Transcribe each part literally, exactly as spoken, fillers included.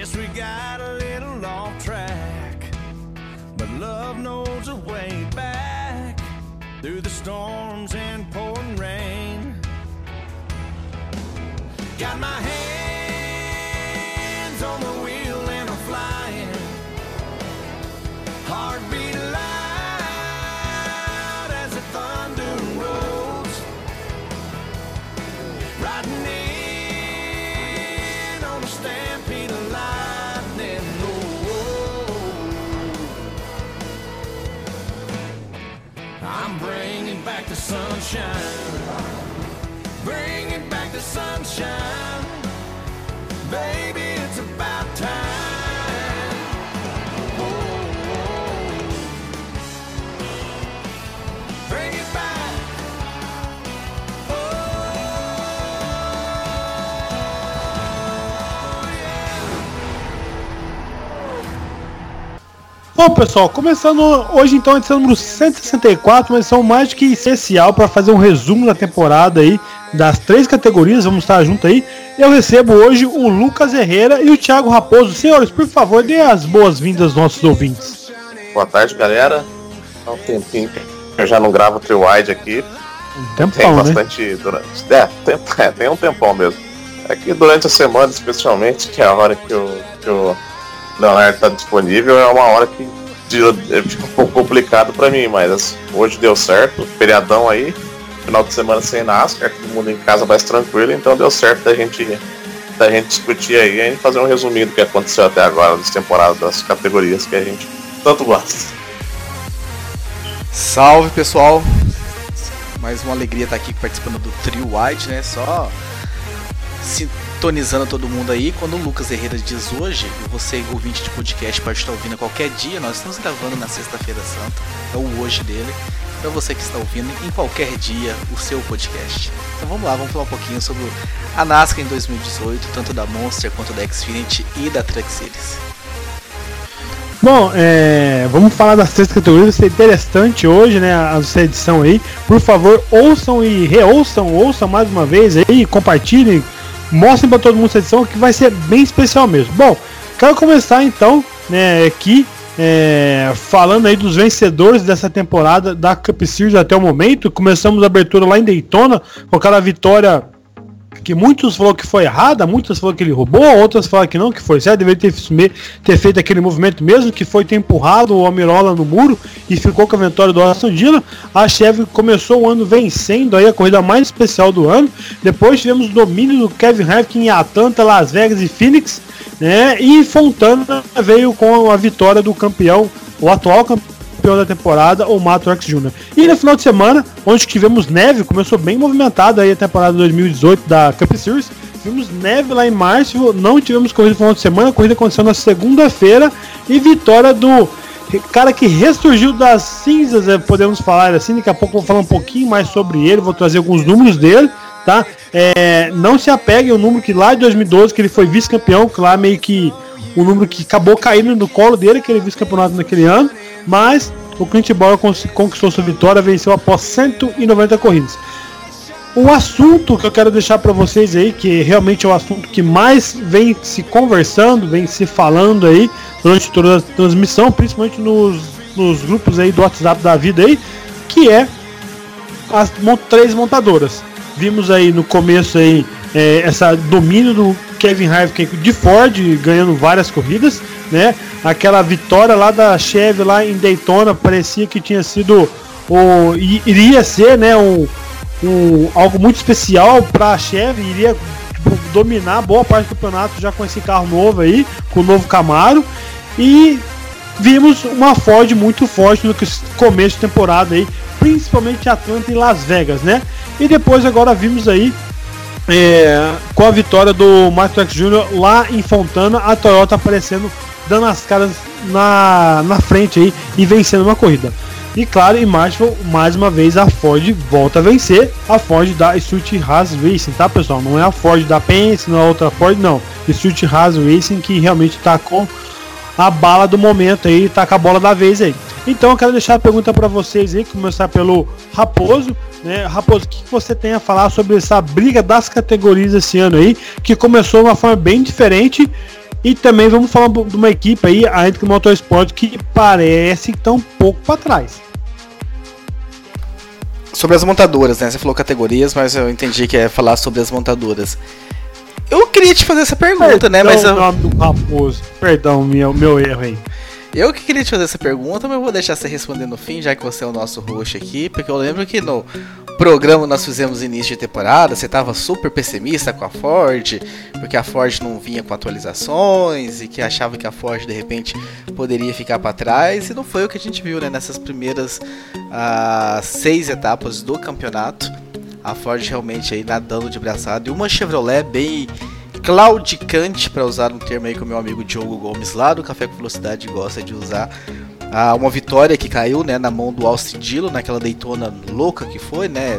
Guess we got a little off track, but love knows a way back through the storms and pouring rain. Got my hands on the wheel and I'm flying, heartbeat loud as the thunder rolls, riding in on a stampede of lightning. Oh, I'm bringing back the sunshine, bringing back the sunshine, baby, it's about time. Oh, oh. Bring it back. Oh, yeah. Bom, pessoal, começando hoje então a edição número cento e sessenta e quatro, uma edição mais que especial para fazer um resumo da temporada aí, das três categorias, vamos estar junto aí. Eu recebo hoje o Lucas Herrera e o Thiago Raposo. Senhores, por favor, dê as boas-vindas aos nossos ouvintes. Boa tarde, galera. Há um tempinho que eu já não gravo o Trio Wide aqui. Um tempão, tem né? bastante durante... é, tem, é, tem um tempão mesmo. É que durante a semana, especialmente, que é a hora que o, que o Leonardo está disponível, é uma hora que fica um pouco complicado para mim, mas hoje deu certo. Feriadão aí, final de semana sem NASCAR, todo mundo em casa mais tranquilo, então deu certo da gente, da gente discutir aí e fazer um resuminho do que aconteceu até agora das temporadas, das categorias que a gente tanto gosta. Salve, pessoal! Mais uma alegria estar aqui participando do Trio Wide, né? Só sintonizando todo mundo aí. Quando o Lucas Herrera diz hoje, você ouvinte de podcast pode estar ouvindo a qualquer dia. Nós estamos gravando na sexta-feira santa, é o hoje dele. Para você que está ouvindo em qualquer dia o seu podcast. Então vamos lá, vamos falar um pouquinho sobre a NASCAR em dois mil e dezoito, tanto da Monster quanto da Xfinity e da Truck Series. Bom, é, vamos falar das três categorias, vai ser interessante hoje, né, essa edição aí. Por favor, ouçam e reouçam, ouçam mais uma vez aí, compartilhem, mostrem para todo mundo essa edição que vai ser bem especial mesmo. Bom, quero começar então, né, aqui, É, falando aí dos vencedores dessa temporada da Cup Series até o momento. Começamos a abertura lá em Daytona com aquela vitória que muitos falaram que foi errada, muitos falaram que ele roubou, outras falaram que não, que foi certo, deveria ter, ter feito aquele movimento mesmo, que foi ter empurrado o Almirola no muro e ficou com a vitória do Aston Dillon. A Chevy começou o ano vencendo aí a corrida mais especial do ano. Depois tivemos o domínio do Kevin Harvick em Atlanta, Las Vegas e Phoenix, né? E Fontana veio com a vitória do campeão, o atual campeão da temporada, o Matt Truex Júnior E no final de semana, onde tivemos neve, começou bem movimentada aí a temporada dois mil e dezoito da Cup Series. Tivemos neve lá em março, não tivemos corrida no final de semana, a corrida aconteceu na segunda-feira e vitória do cara que ressurgiu das cinzas, podemos falar assim. Daqui a pouco eu vou falar um pouquinho mais sobre ele, vou trazer alguns números dele, tá? É, não se apegue ao número que lá de dois mil e doze, que ele foi vice-campeão, que lá meio que o número que acabou caindo no colo dele, que ele vice-campeonato naquele ano, mas o Clint Bowyer conquistou sua vitória, venceu após cento e noventa corridas. O assunto que eu quero deixar para vocês aí, que realmente é o assunto que mais vem se conversando, vem se falando aí durante toda a transmissão, principalmente nos, nos grupos aí do WhatsApp da vida aí, que é as três montadoras. Vimos aí no começo aí é, essa domínio do Kevin Harvick de Ford, ganhando várias corridas, né? Aquela vitória lá da Chevy lá em Daytona parecia que tinha sido o iria ser, né, um, um algo muito especial para a Chevy, iria tipo, dominar boa parte do campeonato já com esse carro novo aí, com o novo Camaro. E vimos uma Ford muito forte no começo de temporada aí, principalmente Atlanta e Las Vegas, né? E depois agora vimos aí é, com a vitória do Matt Truex Júnior lá em Fontana, a Toyota aparecendo, dando as caras na, na frente aí e vencendo uma corrida. E claro, em Marshall, mais uma vez a Ford volta a vencer, a Ford da Stewart-Haas Racing, tá, pessoal? Não é a Ford da Penske, não é a outra Ford, não. Stewart-Haas Racing, que realmente tá com a bala do momento aí, tá com a bola da vez aí. Então eu quero deixar a pergunta para vocês aí, começar pelo Raposo, né? Raposo, o que você tem a falar sobre essa briga das categorias esse ano aí, que começou de uma forma bem diferente E também vamos falar de uma equipe aí, a Hendrick Motorsport, que parece que está um pouco para trás. Sobre as montadoras, né? Você falou categorias, mas eu entendi que é falar sobre as montadoras. Eu queria te fazer essa pergunta, Perdão, né? Mas eu... nome do Raposo. Perdão, meu, meu erro aí. Eu que queria te fazer essa pergunta, mas eu vou deixar você responder no fim, já que você é o nosso host aqui, porque eu lembro que no programa nós fizemos início de temporada, você estava super pessimista com a Ford, porque a Ford não vinha com atualizações e que achava que a Ford de repente poderia ficar para trás, e não foi o que a gente viu, né? Nessas primeiras uh, seis etapas do campeonato, a Ford realmente aí nadando de braçada, e uma Chevrolet bem claudicante, para usar um termo aí que o meu amigo Diogo Gomes lá do Café com Velocidade gosta de usar. Ah, uma vitória que caiu, né, na mão do Austin Dillon, naquela Daytona louca que foi, né,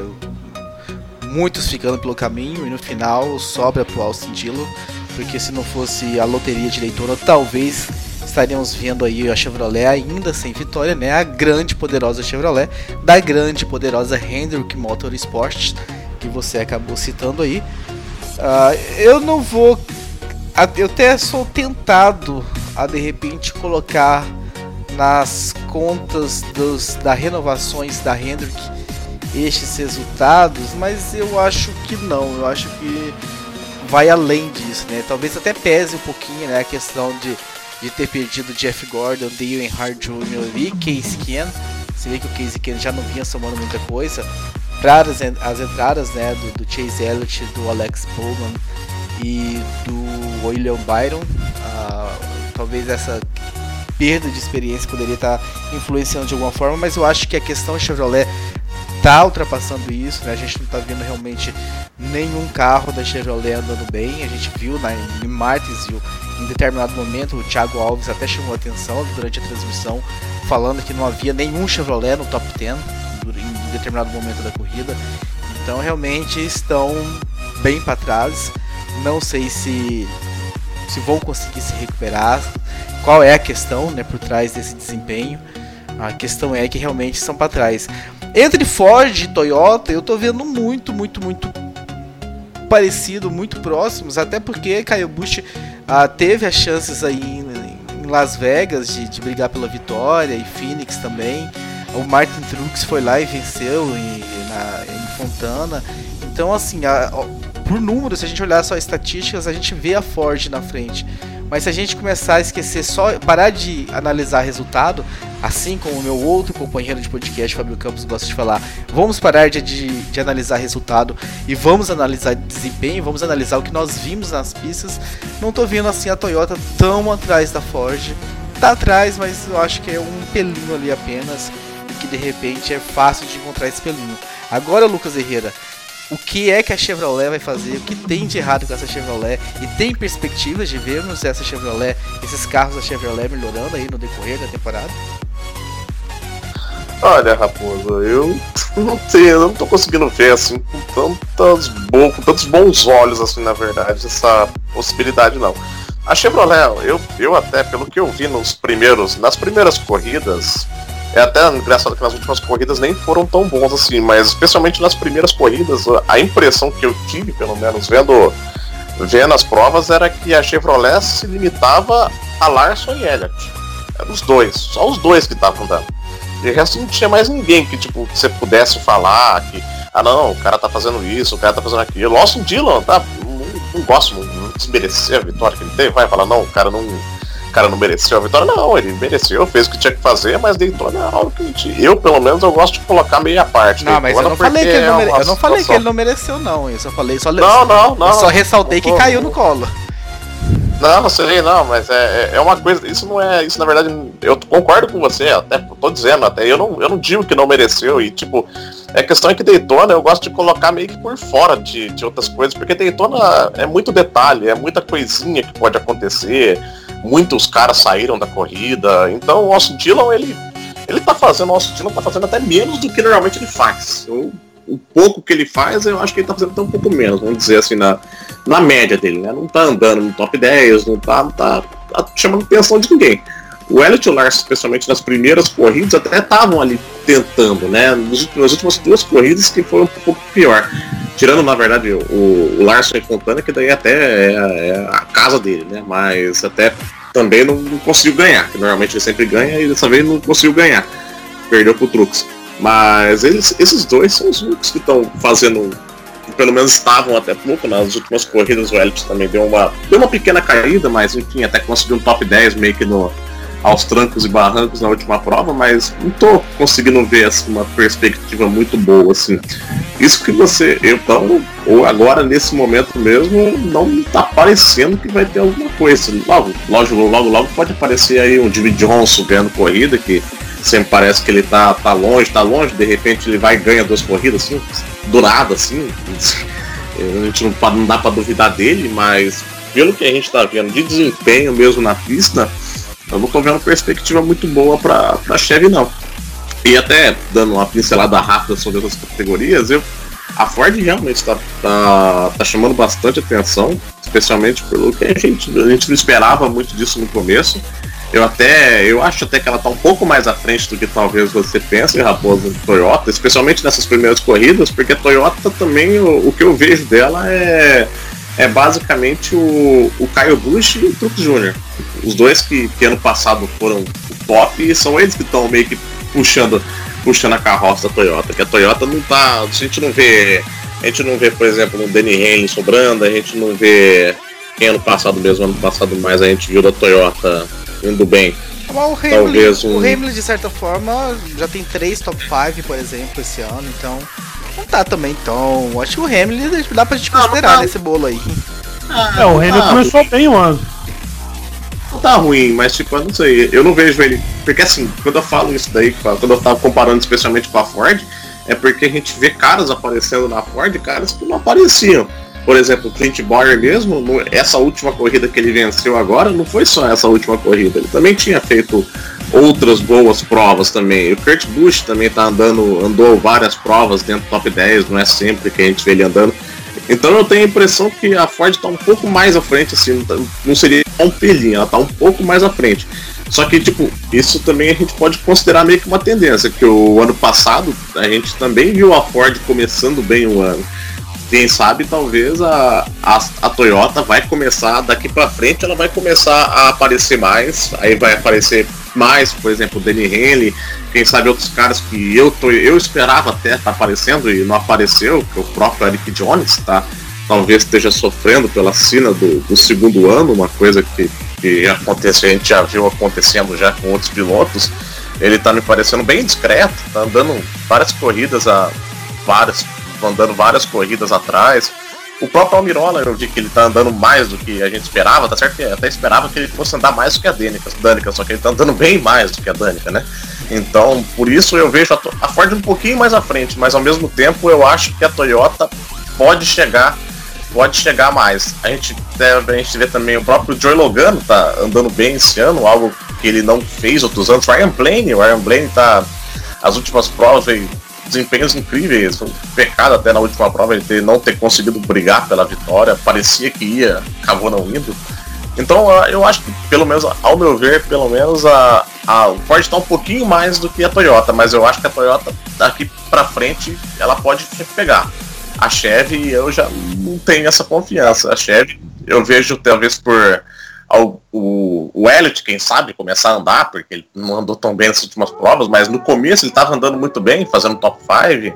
muitos ficando pelo caminho, e no final sobra pro Austin Dillon, porque se não fosse a loteria de Daytona, talvez estaríamos vendo aí a Chevrolet ainda sem vitória, né, a grande poderosa Chevrolet da grande poderosa Hendrick Motorsport, que você acabou citando aí. Uh, eu não vou, eu até sou tentado a de repente colocar nas contas dos, das renovações da Hendrick estes resultados, mas eu acho que não, eu acho que vai além disso, né? Talvez até pese um pouquinho, né, a questão de, de ter perdido Jeff Gordon, Dale Earnhardt Júnior e Kasey Kahne. Você vê que o Kasey Kahne já não vinha somando muita coisa. Para as, as entradas, né, do, do Chase Elliott, do Alex Bowman e do William Byron, uh, talvez essa perda de experiência poderia estar influenciando de alguma forma, mas eu acho que a questão Chevrolet está ultrapassando isso, né? A gente não está vendo realmente nenhum carro da Chevrolet andando bem. A gente viu na, em Martinsville, em determinado momento, o Thiago Alves até chamou a atenção durante a transmissão, falando que não havia nenhum Chevrolet no top dez em determinado momento da corrida. Então realmente estão bem para trás. Não sei se se vão conseguir se recuperar. Qual é a questão, né, por trás desse desempenho? A questão é que realmente estão para trás. Entre Ford e Toyota, eu tô vendo muito, muito, muito parecido, muito próximos, até porque Kyle Busch ah, teve as chances aí em, em Las Vegas de, de brigar pela vitória, e Phoenix também. O Martin Truex foi lá e venceu em, na, em Fontana. Então, assim, a, a, por números, se a gente olhar só estatísticas, a gente vê a Ford na frente. Mas se a gente começar a esquecer, só parar de analisar resultado, assim como o meu outro companheiro de podcast, Fábio Campos, gosta de falar, vamos parar de, de, de analisar resultado e vamos analisar desempenho, vamos analisar o que nós vimos nas pistas. Não tô vendo assim a Toyota tão atrás da Ford. Tá atrás, mas eu acho que é um pelinho ali apenas, que de repente é fácil de encontrar esse pelinho. Agora, Lucas Herrera, o que é que a Chevrolet vai fazer? O que tem de errado com essa Chevrolet? E tem perspectivas de vermos essa Chevrolet, esses carros da Chevrolet melhorando aí no decorrer da temporada? Olha, Raposo, eu não tenho, eu não tô conseguindo ver assim com tantos, bo- com tantos bons olhos assim, na verdade, essa possibilidade não. A Chevrolet, eu, eu até, pelo que eu vi nos primeiros, nas primeiras corridas, é até engraçado que nas últimas corridas nem foram tão bons assim, mas especialmente nas primeiras corridas, a impressão que eu tive, pelo menos vendo, vendo as provas, era que a Chevrolet se limitava a Larson e Elliott. Eram os dois, só os dois que estavam dando. E o resto não tinha mais ninguém que tipo, você pudesse falar que, ah não, o cara tá fazendo isso, o cara tá fazendo aquilo. Austin Dillon, tá, não, não gosto, não, não desmerecer a vitória que ele teve, vai falar, não, o cara não... O cara não mereceu a vitória, não, ele mereceu, fez o que tinha que fazer, mas Daytona é algo que eu, pelo menos, eu gosto de colocar meia parte. Não, mas eu não falei, que ele não, mere... é eu não falei que ele não mereceu, não, eu só falei, só, não, não, não, eu só ressaltei não, que caiu no colo. Não, sei, não, mas é, é uma coisa, isso não é, isso na verdade, eu concordo com você, até tô dizendo, até eu não, eu não digo que não mereceu, e tipo, a questão é que Daytona eu gosto de colocar meio que por fora de, de outras coisas, porque Daytona é muito detalhe, é muita coisinha que pode acontecer. Muitos caras saíram da corrida, então o Austin Dillon, ele, ele tá fazendo, o Austin Dillon tá fazendo até menos do que normalmente ele faz. O, o pouco que ele faz, eu acho que ele tá fazendo até um pouco menos, vamos dizer assim, na, na média dele, né? Não tá andando no top dez, não tá, não tá, tá chamando atenção de ninguém. o Elliott e o Larson, especialmente nas primeiras corridas, até estavam ali tentando, né? Nas últimas duas corridas que foi um pouco pior. Tirando, na verdade, o, o Larson e Fontana, que daí até é, é a casa dele, né? Mas até também não, não conseguiu ganhar, que normalmente ele sempre ganha e dessa vez não conseguiu ganhar. Perdeu pro Truex. Mas eles, esses dois são os únicos que estão fazendo, que pelo menos estavam até pouco, nas últimas corridas o Elliott também deu uma, deu uma pequena caída, mas enfim, até conseguiu um top dez meio que no, aos trancos e barrancos na última prova, mas não tô conseguindo ver assim, uma perspectiva muito boa, assim. Isso que você, então, ou agora nesse momento mesmo, não tá parecendo que vai ter alguma coisa. Logo, logo, logo, logo pode aparecer aí um Jimmy Johnson ganhando corrida, que sempre parece que ele tá, tá longe, tá longe, de repente ele vai e ganha duas corridas, assim, do nada, assim. A gente não, não dá pra duvidar dele, mas pelo que a gente tá vendo de desempenho mesmo na pista, eu não tô vendo perspectiva muito boa pra, pra Chevy, não. E até dando uma pincelada rápida sobre essas categorias, eu, a Ford realmente está tá, tá chamando bastante atenção, especialmente pelo que a gente, a gente não esperava muito disso no começo. Eu até, eu acho até que ela está um pouco mais à frente do que talvez você pense, Raposa, de Toyota, especialmente nessas primeiras corridas, porque a Toyota também, o, o que eu vejo dela é, é basicamente o, o Kyle Busch e o Truex Júnior Os dois que, que ano passado foram o top, e são eles que estão meio que puxando, puxando a carroça da Toyota, que a Toyota não tá, a gente não vê, a gente não vê, por exemplo, um Denny Hamlin sobrando, a gente não vê, quem ano passado mesmo, ano passado mais, a gente viu da Toyota indo bem. Mas o Hamlin, um... o Hamlin, de certa forma, já tem três top cinco, por exemplo, esse ano, então não tá também tão... Acho que o Hamlin dá pra gente considerar nesse bolo aí. Ah, é, o Hamlin tá, começou bem o ano. Não tá ruim, mas tipo, eu não sei, eu não vejo ele... Porque assim, quando eu falo isso daí, quando eu tava comparando especialmente com a Ford, é porque a gente vê caras aparecendo na Ford, caras que não apareciam. Por exemplo, o Clint Bowyer mesmo, no, essa última corrida que ele venceu agora, não foi só essa última corrida, ele também tinha feito outras boas provas também. O Kurt Busch também tá andando, andou várias provas dentro do top dez, não é sempre que a gente vê ele andando. Então eu tenho a impressão que a Ford tá um pouco mais à frente, assim, não seria um pelinho, ela tá um pouco mais à frente. Só que, tipo, isso também a gente pode considerar meio que uma tendência, que o ano passado a gente também viu a Ford começando bem o ano. Quem sabe, talvez a, a, a Toyota vai começar, daqui pra frente, ela vai começar a aparecer mais, aí vai aparecer mais, por exemplo, o Denny Hamlin, quem sabe outros caras que eu, tô, eu esperava até estar tá aparecendo e não apareceu, que o próprio Eric Jones, tá? Talvez esteja sofrendo pela sina do, do segundo ano, uma coisa que, que acontece, a gente já viu acontecendo já com outros pilotos. Ele tá me parecendo bem discreto, tá andando várias corridas a várias andando várias corridas atrás. O próprio Almirola, eu vi que ele tá andando mais do que a gente esperava, tá certo que até esperava que ele fosse andar mais do que a Danica, Danica, só que ele tá andando bem mais do que a Danica, né? Então, por isso eu vejo a, a Ford um pouquinho mais à frente, mas ao mesmo tempo eu acho que a Toyota pode chegar, pode chegar mais. A gente, a gente vê também o próprio Joey Logano tá andando bem esse ano, algo que ele não fez outros anos. O Ryan Blaney, o Ryan Blaney tá, as últimas provas veio desempenhos incríveis, foi um pecado até na última prova ele ter, não ter conseguido brigar pela vitória, parecia que ia, acabou não indo. Então eu acho que, pelo menos, ao meu ver, pelo menos a, a Ford está um pouquinho mais do que a Toyota, mas eu acho que a Toyota daqui pra frente ela pode pegar. A Chevy eu já não tenho essa confiança. A Chevy eu vejo talvez por O, o, o Elliott, quem sabe, começar a andar, porque ele não andou tão bem nessas últimas provas, mas no começo ele estava andando muito bem, fazendo top cinco.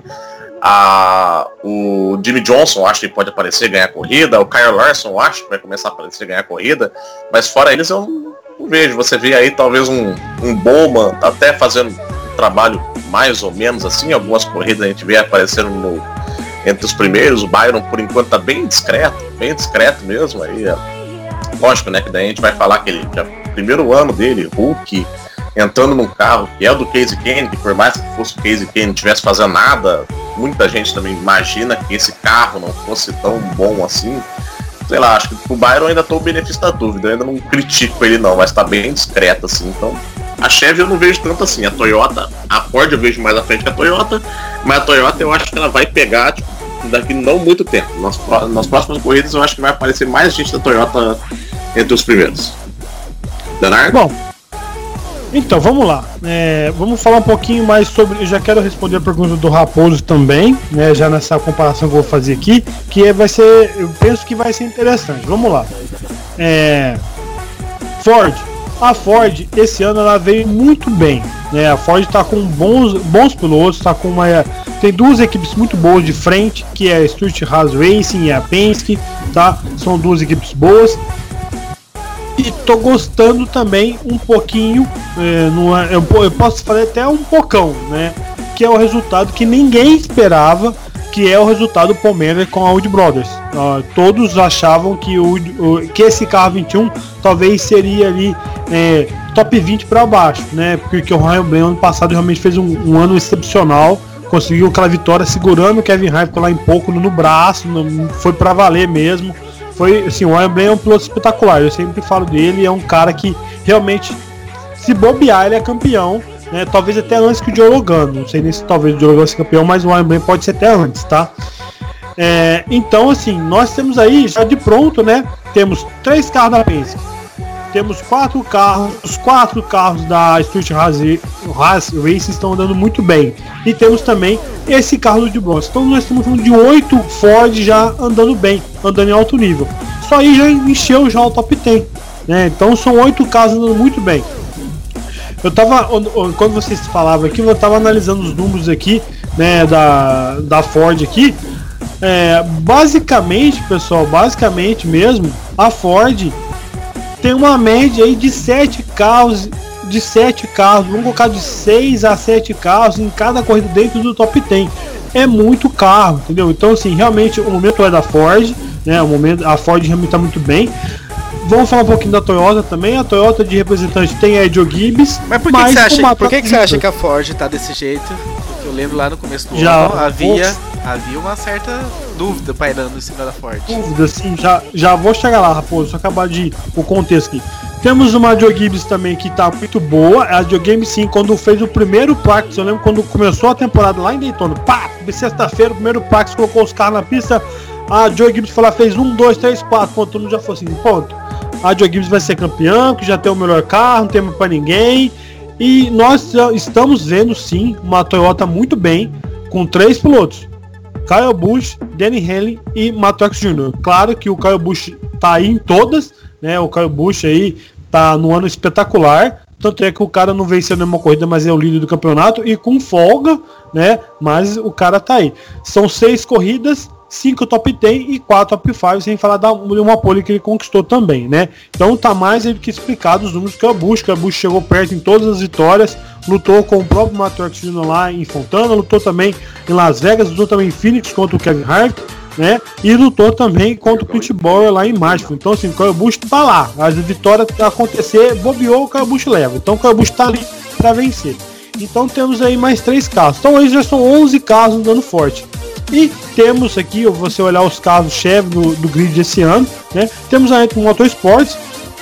A, o Jimmy Johnson, acho que pode aparecer e ganhar corrida. O Kyle Larson, acho que vai começar a aparecer e ganhar corrida. Mas fora eles, eu não, não vejo. Você vê aí talvez um, um Bowman até fazendo um trabalho mais ou menos assim. Algumas corridas a gente vê aparecendo no, entre os primeiros. O Byron, por enquanto, tá bem discreto, bem discreto mesmo. Aí, lógico, né, que daí a gente vai falar que ele, já, primeiro ano dele, Hulk, entrando num carro que é o do Casey Kennedy, que por mais que fosse o Casey Kennedy não estivesse fazendo nada, muita gente também imagina que esse carro não fosse tão bom assim. Sei lá, acho que o Byron ainda tô o benefício da dúvida, eu ainda não critico ele não, mas tá bem discreto assim. Então, a Chevy eu não vejo tanto assim, a Toyota, a Ford eu vejo mais à frente que a Toyota, mas a Toyota eu acho que ela vai pegar, tipo, daqui não muito tempo. Nas, nas próximas corridas eu acho que vai aparecer mais gente da Toyota entre os primeiros. Leonardo? Bom, Então, vamos lá. É, vamos falar um pouquinho mais sobre. Eu já quero responder a pergunta do Raposo também, né? Já nessa comparação que eu vou fazer aqui, que é, vai ser. Eu penso que vai ser interessante. Vamos lá. É, Ford. A Ford, esse ano, ela veio muito bem. Né? A Ford está com bons, bons pilotos, tá com uma. Tem duas equipes muito boas de frente, que é a Stuart-Haas Racing e a Penske, tá? São duas equipes boas. E tô gostando também um pouquinho, é, numa, eu, eu posso falar até um pocão, né? Que é o resultado que ninguém esperava, que é o resultado do Palmeiras com a Wood Brothers. Uh, todos achavam que, o, o, que esse carro vinte e um talvez seria ali é, top vinte para baixo, né? Porque o Ryan Blaney ano passado realmente fez um, um ano excepcional, conseguiu aquela vitória segurando o Kevin Harvick, ficou lá em pouco no, no braço, no, foi para valer mesmo. Foi, assim, o Ryan Blaney é um piloto espetacular, eu sempre falo dele, é um cara que realmente, se bobear, ele é campeão, né? Talvez até antes que o Joe Logano, não sei nem se talvez o Joe Logano seja campeão, mas o Ryan Blaney pode ser até antes, tá? É, então, assim, nós temos aí, já de pronto, né, temos três carros da Penske, temos quatro carros, os quatro carros da Stuart-Haas Racing estão andando muito bem, e temos também esse carro do Bronze. Então nós estamos falando de oito Ford já andando bem, andando em alto nível. Só aí já encheu já o top dez, né? Então são oito carros andando muito bem. Eu tava, quando vocês falavam aqui, eu tava analisando os números aqui, né, da, da Ford aqui. É, basicamente, pessoal, basicamente mesmo, a Ford tem uma média aí de sete carros, de sete carros, vamos colocar de seis a sete carros em cada corrida dentro do top dez. É muito carro, entendeu? Então, assim, realmente o momento é da Ford, né? O momento, a Ford realmente está muito bem. Vamos falar um pouquinho da Toyota também. A Toyota de representante tem a Joe Gibbs. Mas por que, que você acha, por que, que você acha que a Ford tá desse jeito? Porque eu lembro lá no começo do já, ano havia, havia uma certa dúvida pairando em cima da Ford. Dúvida, sim, já, já vou chegar lá, Raposo. Só acabar de o contexto aqui. Temos uma Joe Gibbs também que tá muito boa. A Joe Gibbs, sim, quando fez o primeiro practice, eu lembro quando começou a temporada lá em Daytona, pá, sexta-feira, o primeiro practice, colocou os carros na pista. A Joe Gibbs foi lá, fez um, dois, três, quatro, ponto, todo mundo já foi assim, ponto. A Joe Gibbs vai ser campeã, que já tem o melhor carro, não tem mais pra ninguém. E nós estamos vendo, sim, uma Toyota muito bem, com três pilotos: Kyle Busch, Danny Hamlin e Matt Truex Júnior Claro que o Kyle Busch tá aí em todas, né? O Kyle Busch aí tá no ano espetacular, tanto é que o cara não venceu nenhuma corrida, mas é o líder do campeonato e com folga, né? Mas o cara tá aí. São seis corridas, cinco top dez e quatro top cinco, sem falar da uma pole que ele conquistou também, né? Então tá mais do que explicado os números que é o Busch, que o Busch chegou perto em todas as vitórias, lutou com o próprio Matt Truex Júnior lá em Fontana, lutou também em Las Vegas, lutou também em Phoenix contra o Kevin Harvick, né? E lutou também contra o Pete Bauer lá em Marshall. Então, assim, o Kyle Busch tá lá. As vitórias acontecer, bobeou, o Kyle Busch leva. Então, o Kyle Busch tá ali para vencer. Então, temos aí mais três carros. Então, aí já são onze carros andando forte. E temos aqui, se você olhar os carros Chevy do, do grid desse ano, né? Temos a Entry Motorsports,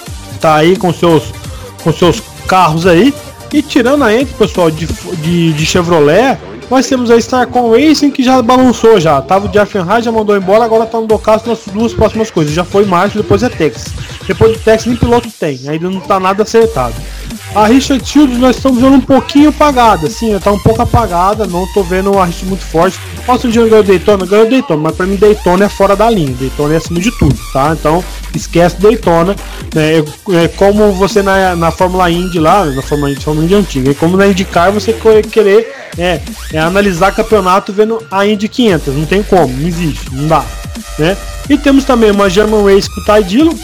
tá aí com seus, com seus carros aí. E tirando a Entry, pessoal, de, de, de Chevrolet, nós temos a Starcom Racing, que já balançou já. Tava o Jeff Enhard, já mandou embora, agora tá no Docas nas duas próximas coisas. Já foi Marshall, depois é Texas. Depois do Texas nem piloto tem, ainda não tá nada acertado. A Richard Childress nós estamos vendo um pouquinho apagada, sim, tá um pouco apagada, não tô vendo a Richard muito forte. Nossa, o dia ganhou Daytona, ganhou Daytona, mas pra mim Daytona é fora da linha, Daytona é acima de tudo, tá? Então esquece Daytona, né? É, é como você na, na Fórmula Indy lá, na Fórmula Indy, Fórmula Indy antiga, é como na IndyCar você querer é, é analisar campeonato vendo a Indy quinhentos, não tem como, não existe, não dá, né? E temos também uma German Race com o Ty Dillon,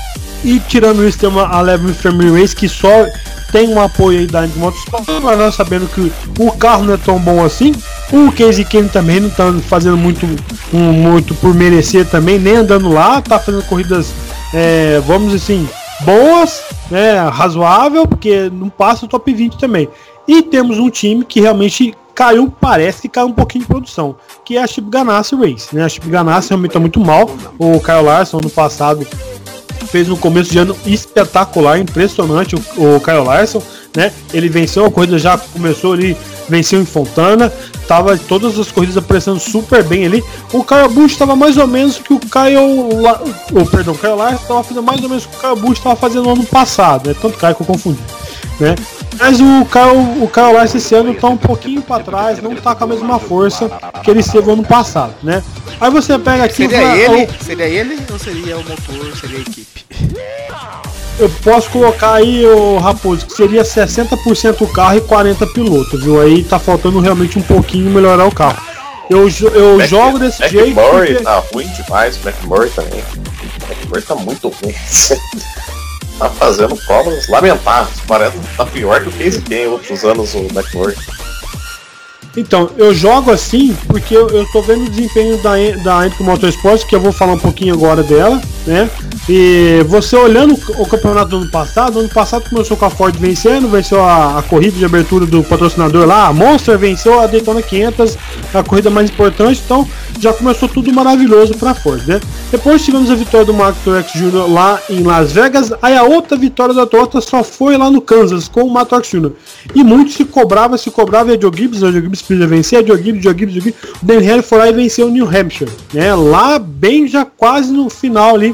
e tirando isso tem uma a Levin Family Race que só tem um apoio aí da Indy Motorsport, mas nós sabendo que o carro não é tão bom assim. O Casey Kenny também não tá fazendo muito, um, muito por merecer também, nem andando lá, tá fazendo corridas, é, vamos dizer assim, boas, né, razoável, porque não passa o top vinte também. E temos um time que realmente caiu, parece que caiu um pouquinho de produção, que é a Chip Ganassi Race, né? A Chip Ganassi realmente tá muito mal. O Kyle Larson ano passado fez um começo de ano espetacular, impressionante o, o Kyle Larson, né? Ele venceu a corrida, já começou ali, venceu em Fontana, tava todas as corridas aparecendo super bem ali. O Kyle Busch estava mais ou menos que o Kyle, o perdão, o Kyle Larson estava fazendo mais ou menos o que o Kyle Busch estava fazendo no ano passado, né? Tanto Kyle que eu confundi, né? Mas o Kyle, o Kyle Larson esse ano tá um pouquinho para trás, não tá com a mesma força que ele teve ano passado, né? Aí você pega aqui... Seria o, ele? o, seria ele ou seria o motor, seria a equipe? Eu posso colocar aí, o Raposo, que seria sessenta por cento o carro e quarenta por cento piloto, viu? Aí tá faltando realmente um pouquinho melhorar o carro. Eu, eu Mac, jogo desse Mac jeito. McMurray porque... tá ruim demais, o McMurray também. O McMurray tá muito ruim. Tá fazendo provas lamentáveis. Parece que tá pior do que esse tem outros anos o McMurray. Então, eu jogo assim porque eu, eu tô vendo o desempenho da, da Hendrick Motorsports, que eu vou falar um pouquinho agora dela, né? E você olhando o, o campeonato do ano passado, ano passado começou com a Ford vencendo, venceu a, a corrida de abertura do patrocinador lá, a Monster venceu a Daytona quinhentos, a corrida mais importante, então já começou tudo maravilhoso pra Ford, né? Depois tivemos a vitória do Mark Truex Júnior lá em Las Vegas, aí a outra vitória da Toyota só foi lá no Kansas com o Mark Truex Júnior E muito se cobrava, se cobrava e a Joe Gibbs, a Joe Gibbs precisa vencer, a Joe Gibbs, Joe Gibbs, Joe Gibbs, o Dan Henry foi lá e venceu o New Hampshire, né? Lá bem já quase no final ali,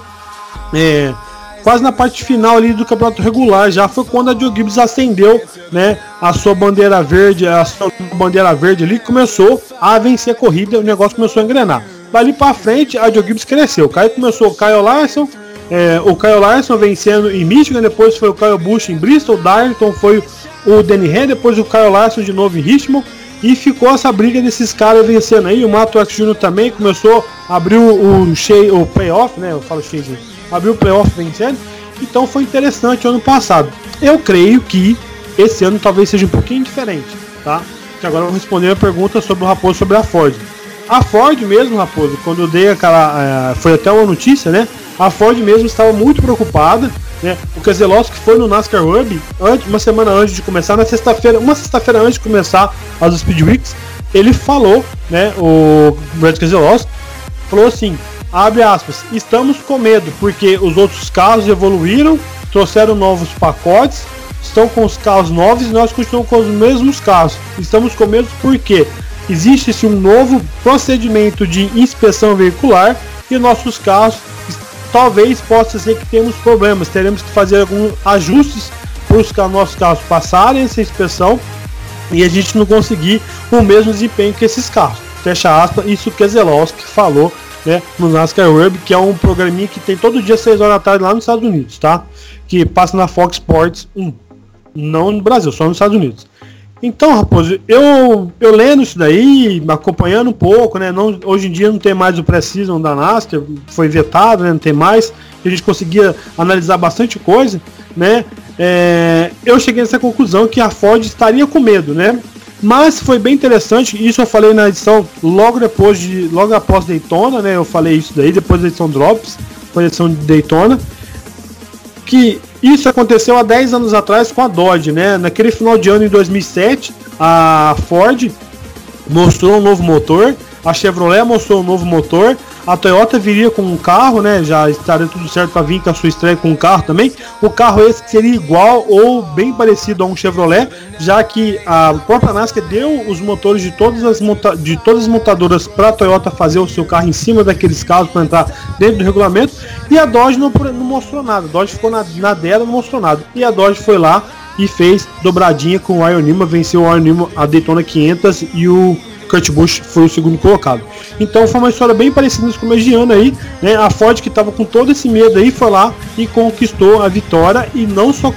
é, quase na parte final ali do campeonato regular, já foi quando a Joe Gibbs acendeu, né, a sua bandeira verde, a sua bandeira verde ali, começou a vencer a corrida, o negócio começou a engrenar. Dali pra frente, a Joe Gibbs cresceu. Aí começou o Kyle Larson, é, o Kyle Larson vencendo em Michigan, depois foi o Kyle Busch em Bristol, Darlington foi o Danny Henry, depois o Kyle Larson de novo em Richmond, e ficou essa briga desses caras vencendo aí. O Mark Truex Júnior também começou a abrir o, o, shea, o playoff, né? Eu falo shea, abriu o playoff vencendo. Então foi interessante o ano passado. Eu creio que esse ano talvez seja um pouquinho diferente, tá? Que agora eu vou responder a pergunta sobre o Raposo sobre a Ford. A Ford mesmo, Raposo, quando eu dei aquela... Uh, foi até uma notícia, né? A Ford mesmo estava muito preocupada, né? O Keselowski foi no NASCAR Hub antes, uma semana antes de começar, na sexta-feira, uma sexta-feira antes de começar as Speed Weeks, ele falou, né? O Brad Keselowski falou assim, abre aspas, estamos com medo porque os outros carros evoluíram, trouxeram novos pacotes, estão com os carros novos e nós continuamos com os mesmos carros. Estamos com medo porque existe um novo procedimento de inspeção veicular e nossos carros talvez possa ser que temos problemas, teremos que fazer alguns ajustes para os nossos carros passarem essa inspeção e a gente não conseguir o mesmo desempenho que esses carros. Fecha aspas, isso que Keselowski falou, né, no NASCAR Hub, que é um programinha que tem todo dia seis horas da tarde lá nos Estados Unidos, tá? Que passa na Fox Sports um, não no Brasil, só nos Estados Unidos. Então, Raposo, eu, eu lendo isso daí, acompanhando um pouco, né? Não, hoje em dia não tem mais o Precision da NASCAR, foi vetado, né? Não tem mais. A gente conseguia analisar bastante coisa, né? É, eu cheguei nessa conclusão que a Ford estaria com medo, né? Mas foi bem interessante, isso eu falei na edição logo depois de, logo após Daytona, né? Eu falei isso daí, depois da edição Drops, foi a edição de Daytona, que isso aconteceu há dez anos atrás com a Dodge, né? Naquele final de ano em dois mil e sete, a Ford mostrou um novo motor, a Chevrolet mostrou um novo motor, a Toyota viria com um carro, né? Já estaria tudo certo para vir com a sua estreia com um carro também. O carro esse seria igual ou bem parecido a um Chevrolet, já que a própria NASCAR deu os motores de todas as, monta- de todas as montadoras para a Toyota fazer o seu carro em cima daqueles carros para entrar dentro do regulamento. E a Dodge não, não mostrou nada. A Dodge ficou na, na dela, não mostrou nada. E a Dodge foi lá e fez dobradinha com o Iron Newman, venceu o Iron Newman, a Daytona quinhentos e o Kurt Busch foi o segundo colocado. Então foi uma história bem parecida nesse começo de ano aí, né? A Ford, que estava com todo esse medo aí, foi lá e conquistou a vitória, e não só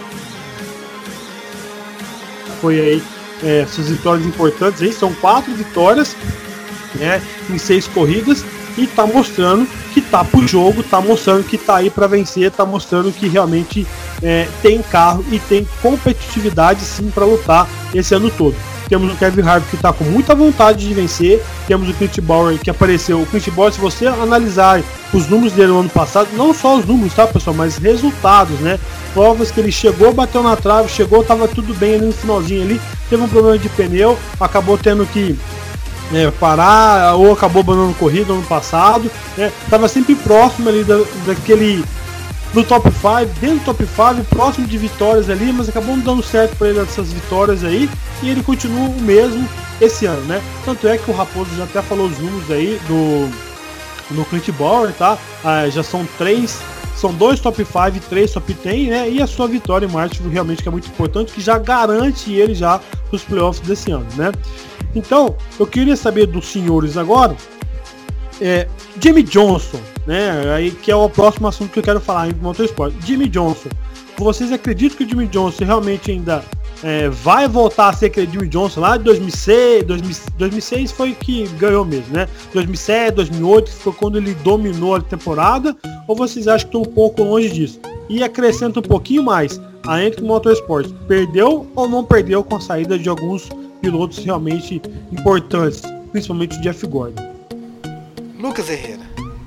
foi aí é, essas vitórias importantes aí, são quatro vitórias, né, em seis corridas, e tá mostrando que tá pro jogo, tá mostrando que tá aí para vencer, tá mostrando que realmente é, tem carro e tem competitividade sim para lutar esse ano todo. Temos o Kevin Harvick que está com muita vontade de vencer. Temos o Clint Bowyer que apareceu. O Clint Bowyer, se você analisar os números dele no ano passado, não só os números, tá, pessoal, mas resultados, né? Provas que ele chegou, bateu na trave, chegou, tava tudo bem ali no finalzinho ali. Teve um problema de pneu, acabou tendo que é, parar, ou acabou abandonando corrida no ano passado, né? Tava sempre próximo ali da, daquele... do top cinco, dentro do top cinco, próximo de vitórias ali, mas acabou não dando certo para ele essas vitórias aí, e ele continua o mesmo esse ano, né? Tanto é que o Raposo já até falou os números aí do, do Clint Bowyer, tá? Ah, já são três são dois top cinco, três top dez, né? E a sua vitória em Martinsville realmente que é muito importante, que já garante ele já para os playoffs desse ano, né? Então, eu queria saber dos senhores agora, é, Jimmie Johnson, né? Aí que é o próximo assunto que eu quero falar em Motorsport. Jimmie Johnson, vocês acreditam que o Jimmie Johnson realmente ainda é, vai voltar a ser aquele Jimmie Johnson lá de dois mil e seis, dois mil e seis foi que ganhou mesmo, né? dois mil e sete, dois mil e oito foi quando ele dominou a temporada, ou vocês acham que estão um pouco longe disso? E acrescenta um pouquinho mais, a Hendrick Motorsports perdeu ou não perdeu com a saída de alguns pilotos realmente importantes, principalmente o Jeff Gordon? Lucas Herrera.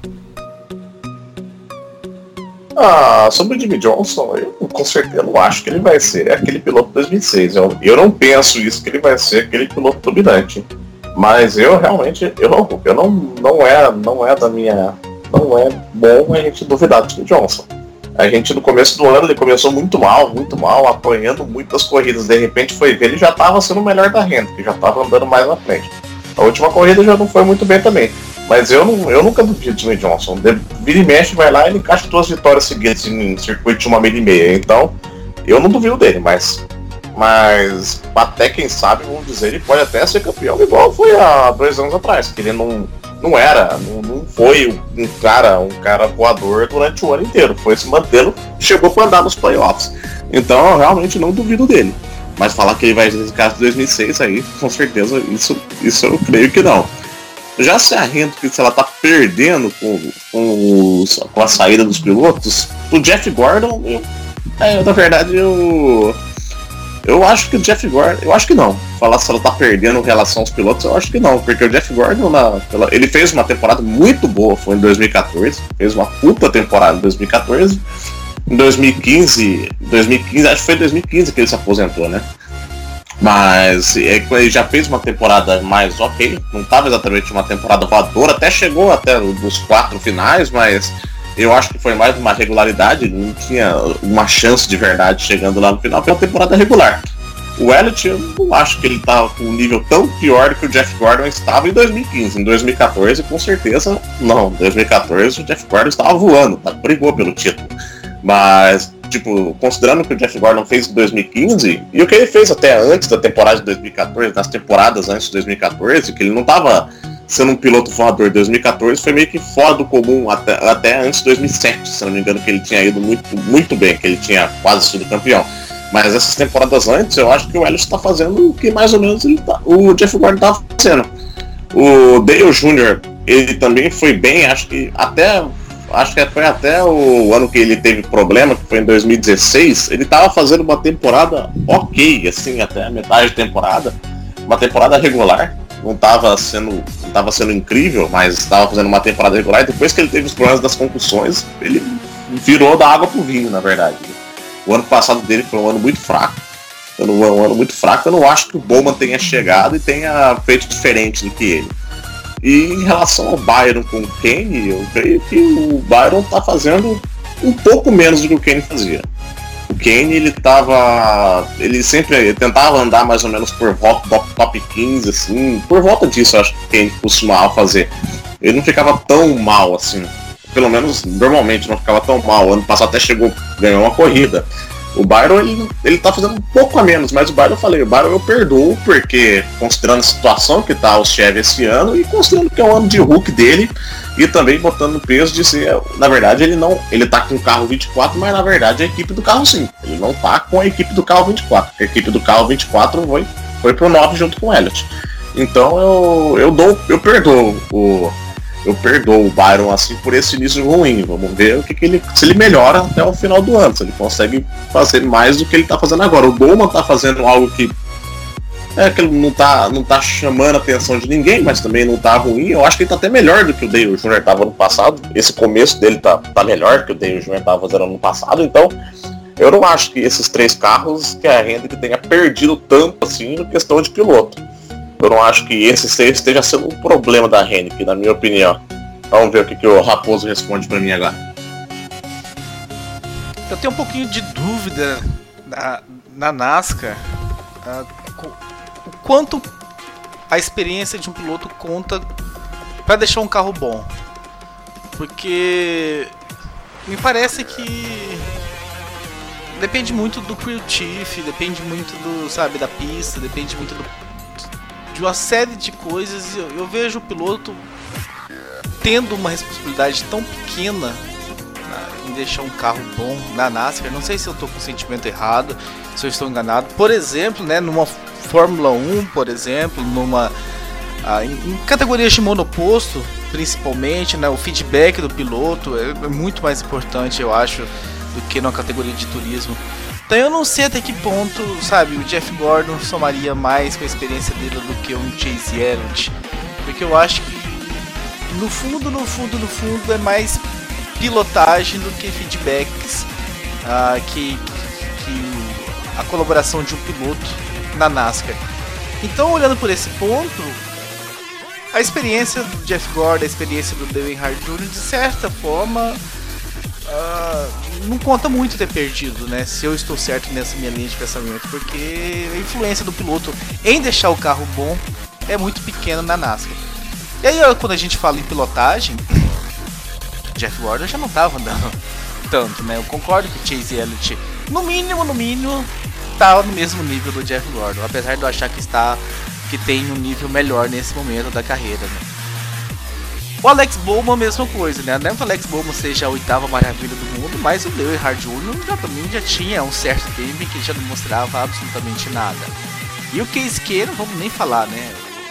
Ah, sobre o Jimmie Johnson, eu com certeza não acho que ele vai ser aquele piloto de dois mil e seis. Eu, eu não penso isso, que ele vai ser aquele piloto dominante. Mas eu realmente, eu não, eu não, não é, não é da minha, não é bom a gente duvidar do Jimmie Johnson. A gente no começo do ano ele começou muito mal, muito mal, apanhando muitas corridas. De repente foi ver, ele já estava sendo o melhor da renda, que já estava andando mais na frente. A última corrida já não foi muito bem também. Mas eu, não, eu nunca duvido do Jimmie Johnson. Vira e mexe, vai lá e ele encaixa duas vitórias seguidas em circuito de uma milha e meia. Então, eu não duvido dele, mas. Mas até quem sabe, vamos dizer, ele pode até ser campeão igual foi há dois anos atrás. Que ele não, não era, não, não foi um cara, um cara voador durante o ano inteiro. Foi se mantendo, chegou para andar nos playoffs. Então eu realmente não duvido dele. Mas falar que ele vai nesse caso de dois mil e seis aí, com certeza, isso, isso eu creio que não. Já se a Hendrick, se ela tá perdendo com, com, os, com a saída dos pilotos, o Jeff Gordon, eu, é, na verdade, eu eu acho que o Jeff Gordon, eu acho que não. Falar se ela tá perdendo em relação aos pilotos, eu acho que não, porque o Jeff Gordon, na, ele fez uma temporada muito boa, foi em dois mil e catorze, fez uma puta temporada em dois mil e catorze, em dois mil e quinze, dois mil e quinze, acho que foi em dois mil e quinze que ele se aposentou, né? Mas ele já fez uma temporada mais ok, não estava exatamente uma temporada voadora, até chegou até os quatro finais, mas eu acho que foi mais uma regularidade, não tinha uma chance de verdade chegando lá no final, foi uma temporada regular. O Elliott, eu não acho que ele está com um nível tão pior do que o Jeff Gordon estava em dois mil e quinze, em dois mil e catorze com certeza não, em dois mil e catorze o Jeff Gordon estava voando, tá, brigou pelo título, mas... Tipo, considerando o que o Jeff Gordon fez em dois mil e quinze e o que ele fez até antes da temporada de dois mil e catorze, nas temporadas antes de dois mil e catorze, que ele não estava sendo um piloto voador em dois mil e catorze, foi meio que fora do comum até, até antes de dois mil e sete, se não me engano, que ele tinha ido muito, muito bem, que ele tinha quase sido campeão. Mas essas temporadas antes, eu acho que o Elliott está fazendo o que mais ou menos ele tá, o Jeff Gordon estava fazendo. O Dale Júnior, ele também foi bem, acho que até... Acho que foi até o ano que ele teve problema, que foi em dois mil e dezesseis, ele tava fazendo uma temporada ok, assim, até a metade da temporada, uma temporada regular, não tava sendo, não tava sendo incrível, mas estava fazendo uma temporada regular, e depois que ele teve os problemas das concussões, ele virou da água pro vinho, na verdade. O ano passado dele foi um ano muito fraco, um ano muito fraco, eu não acho que o Bowman tenha chegado e tenha feito diferente do que ele. E em relação ao Byron com o Kane, eu creio que o Byron tá fazendo um pouco menos do que o Kane fazia. O Kane, ele tava... Ele sempre ele tentava andar mais ou menos por volta do top quinze, assim. Por volta disso, eu acho que o Kane costumava fazer. Ele não ficava tão mal, assim. Pelo menos, normalmente, não ficava tão mal. Ano passado até chegou, ganhou uma corrida. O Byron, ele, ele tá fazendo um pouco a menos, mas o Byron, eu falei, o Byron eu perdoo, porque considerando a situação que tá o Chevy esse ano, e considerando que é um ano de Hulk dele, e também botando no peso de ser, na verdade, ele não, ele tá com o carro vinte e quatro, mas na verdade é a equipe do carro cinco. Ele não tá com a equipe do carro vinte e quatro, porque a equipe do carro vinte e quatro foi, foi pro nove junto com o Elliott. Então eu, eu dou, eu perdoo o... Eu perdoo o Byron assim por esse início ruim. Vamos ver o que, que ele, se ele melhora até o final do ano, se ele consegue fazer mais do que ele está fazendo agora. O Bowman está fazendo algo que é que ele não está não tá chamando a atenção de ninguém, mas também não está ruim. Eu acho que ele está até melhor do que o Dale Júnior estava no passado. Esse começo dele tá, tá melhor do que o Dale Júnior estava fazendo no passado. Então eu não acho que esses três carros que a Hendrick tenha perdido tanto assim na questão de piloto. Eu não acho que esse seis esteja sendo um problema da Hendrick, na minha opinião. Vamos ver o que, que o Raposo responde pra mim agora. Eu tenho um pouquinho de dúvida na, na NASCAR, uh, o quanto a experiência de um piloto conta para deixar um carro bom. Porque me parece que depende muito do crew chief, depende muito do, sabe, da pista, depende muito do, de uma série de coisas. Eu, eu vejo o piloto tendo uma responsabilidade tão pequena na, em deixar um carro bom na NASCAR. Não sei se eu estou com o sentimento errado, se eu estou enganado. Por exemplo, né, numa Fórmula um, por exemplo, numa ah, em, em categorias de monoposto, principalmente, né, o feedback do piloto é, é muito mais importante, eu acho, do que numa categoria de turismo. Então eu não sei até que ponto, sabe, o Jeff Gordon somaria mais com a experiência dele do que um Chase Elliott, porque eu acho que no fundo, no fundo, no fundo é mais pilotagem do que feedbacks, ah, que, que a colaboração de um piloto na NASCAR. Então, olhando por esse ponto, a experiência do Jeff Gordon, a experiência do Dale Earnhardt Júnior, de certa forma, uh, não conta muito ter perdido, né? Se eu estou certo nessa minha linha de pensamento, porque a influência do piloto em deixar o carro bom é muito pequena na NASCAR. E aí, quando a gente fala em pilotagem, Jeff Gordon já não estava andando tanto, né? Eu concordo que o Chase Elliott, no mínimo, no mínimo, tá no mesmo nível do Jeff Gordon, apesar de eu achar que está que tem um nível melhor nesse momento da carreira, né? O Alex Bowman, a mesma coisa, né? Não é que o Alex Bowman seja a oitava maravilha do mundo, mas o Dale Earnhardt Júnior já, também já tinha um certo tempo em que já não mostrava absolutamente nada. E o Case Keenum, não vamos nem falar, né?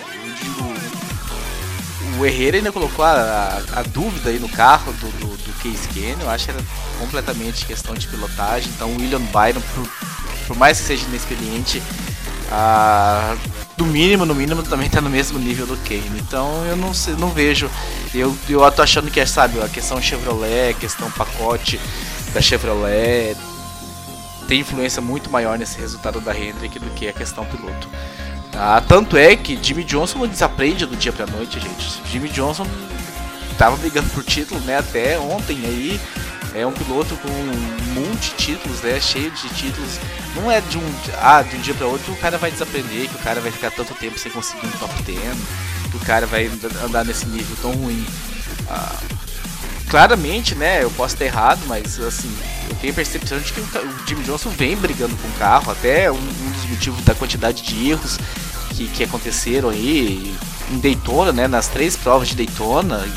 O, o, o Herrera ainda colocou a, a, a dúvida aí no carro do, do, do Case Keenum. Eu acho que era completamente questão de pilotagem. Então o William Byron, por, por mais que seja inexperiente, a... do mínimo, no mínimo, também tá no mesmo nível do Kane. Então eu não sei, não vejo. Eu, eu tô achando que é, sabe, a questão Chevrolet, a questão pacote da Chevrolet tem influência muito maior nesse resultado da Hendrick do que a questão piloto. Tá? Tanto é que Jimmy Johnson não desaprende do dia pra noite, gente. Jimmy Johnson tava brigando por título, né, até ontem aí. É um piloto com multi-títulos, né, cheio de títulos. Não é de um, ah, de um dia para outro que o cara vai desaprender, que o cara vai ficar tanto tempo sem conseguir um top dez, que o cara vai andar nesse nível tão ruim. Ah, claramente, né, eu posso estar errado, mas assim, eu tenho a percepção de que o Jimmy Johnson vem brigando com o carro, até um, um dos motivos da quantidade de erros que, que aconteceram aí em Daytona, né, nas três provas de Daytona.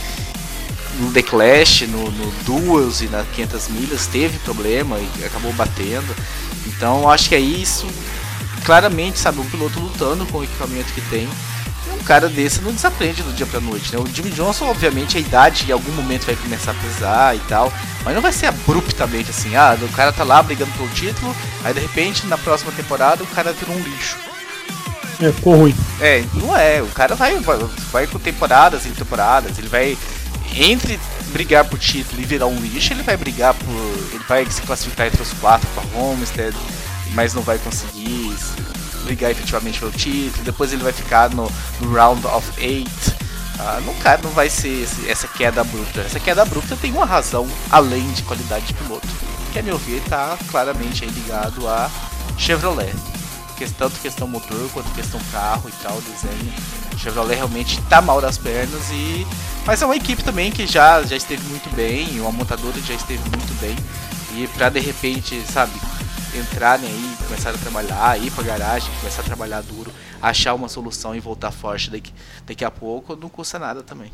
No The Clash, no, no Duels e nas quinhentas milhas teve problema e acabou batendo. Então acho que é isso, claramente, sabe, um piloto lutando com o equipamento que tem. E um cara desse não desaprende do dia pra noite, né? O Jimmy Johnson, obviamente, a idade em algum momento vai começar a pesar e tal, mas não vai ser abruptamente assim, ah, o cara tá lá brigando pelo título, aí de repente na próxima temporada o cara vira um lixo. É, ficou ruim. É, não é, o cara vai, vai, vai com temporadas em temporadas, ele vai... Entre brigar por título e virar um lixo, ele vai brigar por... Ele vai se classificar entre os quatro com a Homestead, mas não vai conseguir brigar efetivamente pelo título. Depois ele vai ficar no, no Round of Eight. Ah, não, cara, não vai ser esse, essa queda abrupta. Essa queda abrupta tem uma razão além de qualidade de piloto, que a meu ver está claramente aí ligado a Chevrolet. Tanto questão motor quanto questão carro e tal, desenho. Chevrolet realmente tá mal das pernas, e mas é uma equipe também que já, já esteve muito bem, uma montadora que já esteve muito bem, e pra de repente, sabe, entrarem aí, começar a trabalhar, ir pra garagem, começar a trabalhar duro, achar uma solução e voltar forte daqui, daqui a pouco, não custa nada também.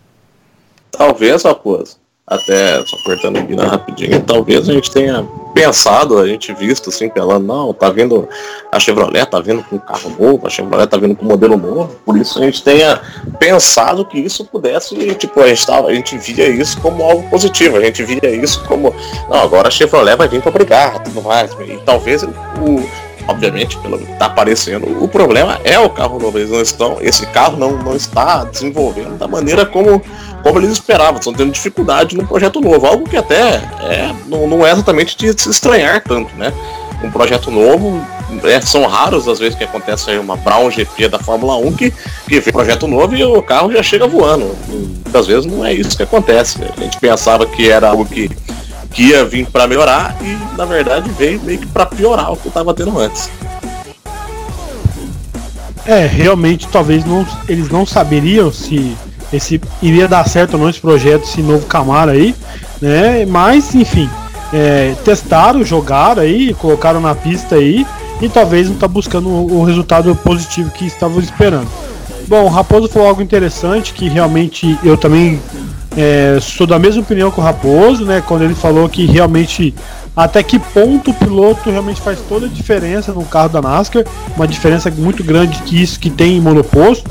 Talvez, Raposo, até só cortando aqui na rapidinho, talvez a gente tenha pensado, a gente visto assim, pela não, tá vendo a Chevrolet, tá vindo com um carro novo, a Chevrolet tá vindo com um modelo novo, por isso a gente tenha pensado que isso pudesse, tipo, a gente, tava, a gente via isso como algo positivo, a gente via isso como, não, agora a Chevrolet vai vir pra brigar, tudo mais, e talvez o, obviamente, pelo que tá aparecendo, o problema é o carro novo, eles não estão, esse carro não, não está desenvolvendo da maneira como como eles esperavam, estão tendo dificuldade no projeto novo, algo que até é, não, não é exatamente de se estranhar tanto, né? Um projeto novo, é, são raros as vezes que acontece aí uma Brown G P da Fórmula um que, que vê um projeto novo e o carro já chega voando. Muitas vezes não é isso que acontece, a gente pensava que era algo que, que ia vir para melhorar e na verdade veio meio que para piorar o que estava tendo antes. É, realmente talvez não, eles não saberiam se esse iria dar certo ou não esse projeto, esse novo Camaro aí, né? Mas enfim, é, testaram, jogaram aí, colocaram na pista aí e talvez não tá buscando o, o resultado positivo que estavam esperando. Bom, o Raposo falou algo interessante que realmente eu também é, sou da mesma opinião que o Raposo, né? Quando ele falou que realmente até que ponto o piloto realmente faz toda a diferença no carro da NASCAR, uma diferença muito grande que isso que tem em monoposto,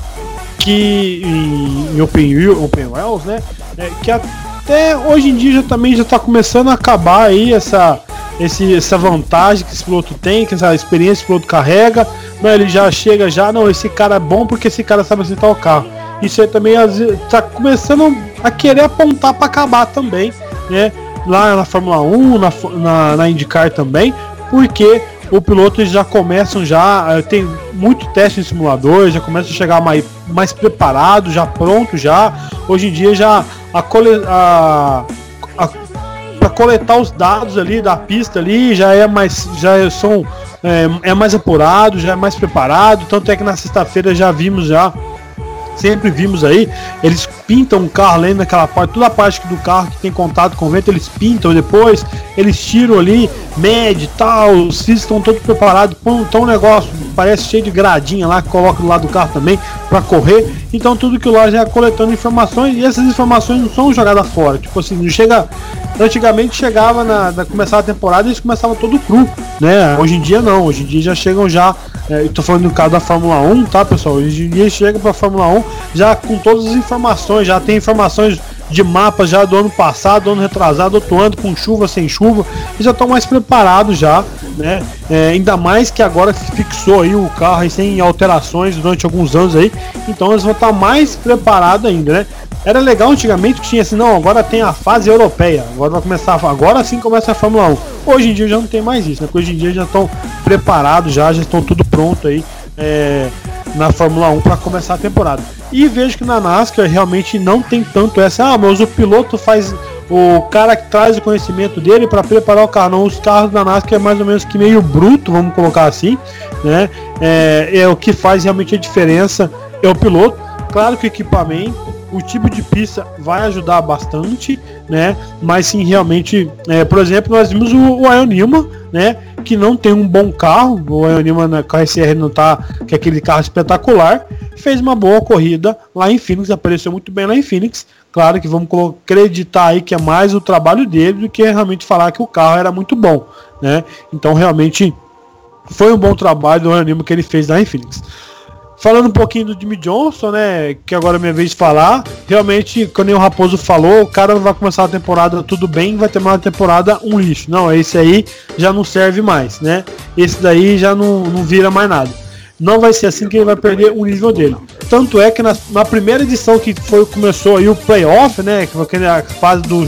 que em, em open, wheel, open wheels, né? É, que até hoje em dia já também já está começando a acabar aí essa, esse, essa vantagem que esse piloto tem, que essa experiência que o piloto carrega, né? Ele já chega já, não, esse cara é bom porque esse cara sabe acertar o carro. Isso aí também está começando a querer apontar para acabar também, né? Lá na Fórmula um, na, na, na IndyCar também, porque o piloto já começam já, tem muito teste em simulador, já começa a chegar mais, mais preparado, já pronto já. Hoje em dia já a, cole, a, a para coletar os dados ali da pista ali já é mais, já são é, é mais apurado, já é mais preparado. Tanto é que na sexta-feira já vimos já sempre vimos aí, eles pintam o carro além daquela parte, toda a parte do carro que tem contato com o vento, eles pintam depois, eles tiram ali, mede e tal, os físicos estão todos preparados, então um negócio parece cheio de gradinha lá, que coloca do lado do carro também, para correr, então tudo que lá já é coletando informações, e essas informações não são jogadas fora, tipo assim, não chega, antigamente chegava na, na começar a temporada e eles começavam todo cru, né, hoje em dia não, hoje em dia já chegam já, é, eu tô falando do caso da Fórmula um, tá pessoal, hoje em dia chega pra Fórmula um já com todas as informações, já tem informações de mapas já do ano passado, do ano retrasado, outro ano com chuva, sem chuva, e já estão mais preparados já, né? É, ainda mais que agora fixou aí o carro aí sem alterações durante alguns anos aí, então eles vão estar mais preparados ainda, né? Era legal antigamente que tinha assim, não, agora tem a fase europeia, agora vai começar, agora sim começa a Fórmula um. Hoje em dia já não tem mais isso, né? Porque hoje em dia já estão preparados, já, já estão tudo pronto aí. É, na Fórmula um para começar a temporada. E vejo que na NASCAR realmente não tem tanto essa, ah, mas o piloto faz, o cara que traz o conhecimento dele para preparar o carro. Não, os carros da NASCAR é mais ou menos que meio bruto, vamos colocar assim, né? É, é o que faz realmente a diferença é o piloto. Claro que o equipamento, o tipo de pista vai ajudar bastante, né? Mas sim, realmente, é, por exemplo, nós vimos o, o Ian Newman, né? Que não tem um bom carro, o Ian Newman na K S R não tá, que é aquele carro espetacular, fez uma boa corrida lá em Phoenix, apareceu muito bem lá em Phoenix. Claro que vamos acreditar aí que é mais o trabalho dele do que realmente falar que o carro era muito bom, né? Então realmente foi um bom trabalho do Ian Newman que ele fez lá em Phoenix. Falando um pouquinho do Jimmie Johnson, né, que agora é minha vez de falar, realmente, quando o Raposo falou, o cara vai começar a temporada tudo bem, vai terminar a temporada um lixo. Não, esse aí já não serve mais, né? Esse daí já não, não vira mais nada. Não vai ser assim que ele vai perder o nível dele. Tanto é que na, na primeira edição que foi, começou aí o playoff, né, que foi aquela fase do,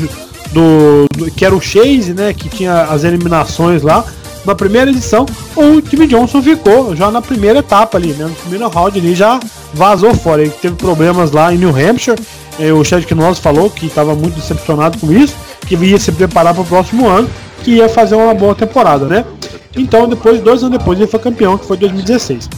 do, do que era o Chase, né, que tinha as eliminações lá. Na primeira edição, o Jimmie Johnson ficou já na primeira etapa ali, né? No primeiro round ali já vazou fora. Ele teve problemas lá em New Hampshire. É, o Chad Knossos falou que estava muito decepcionado com isso, que ia se preparar para o próximo ano, que ia fazer uma boa temporada, né? Então, depois, dois anos depois, ele foi campeão, que foi dois mil e dezesseis.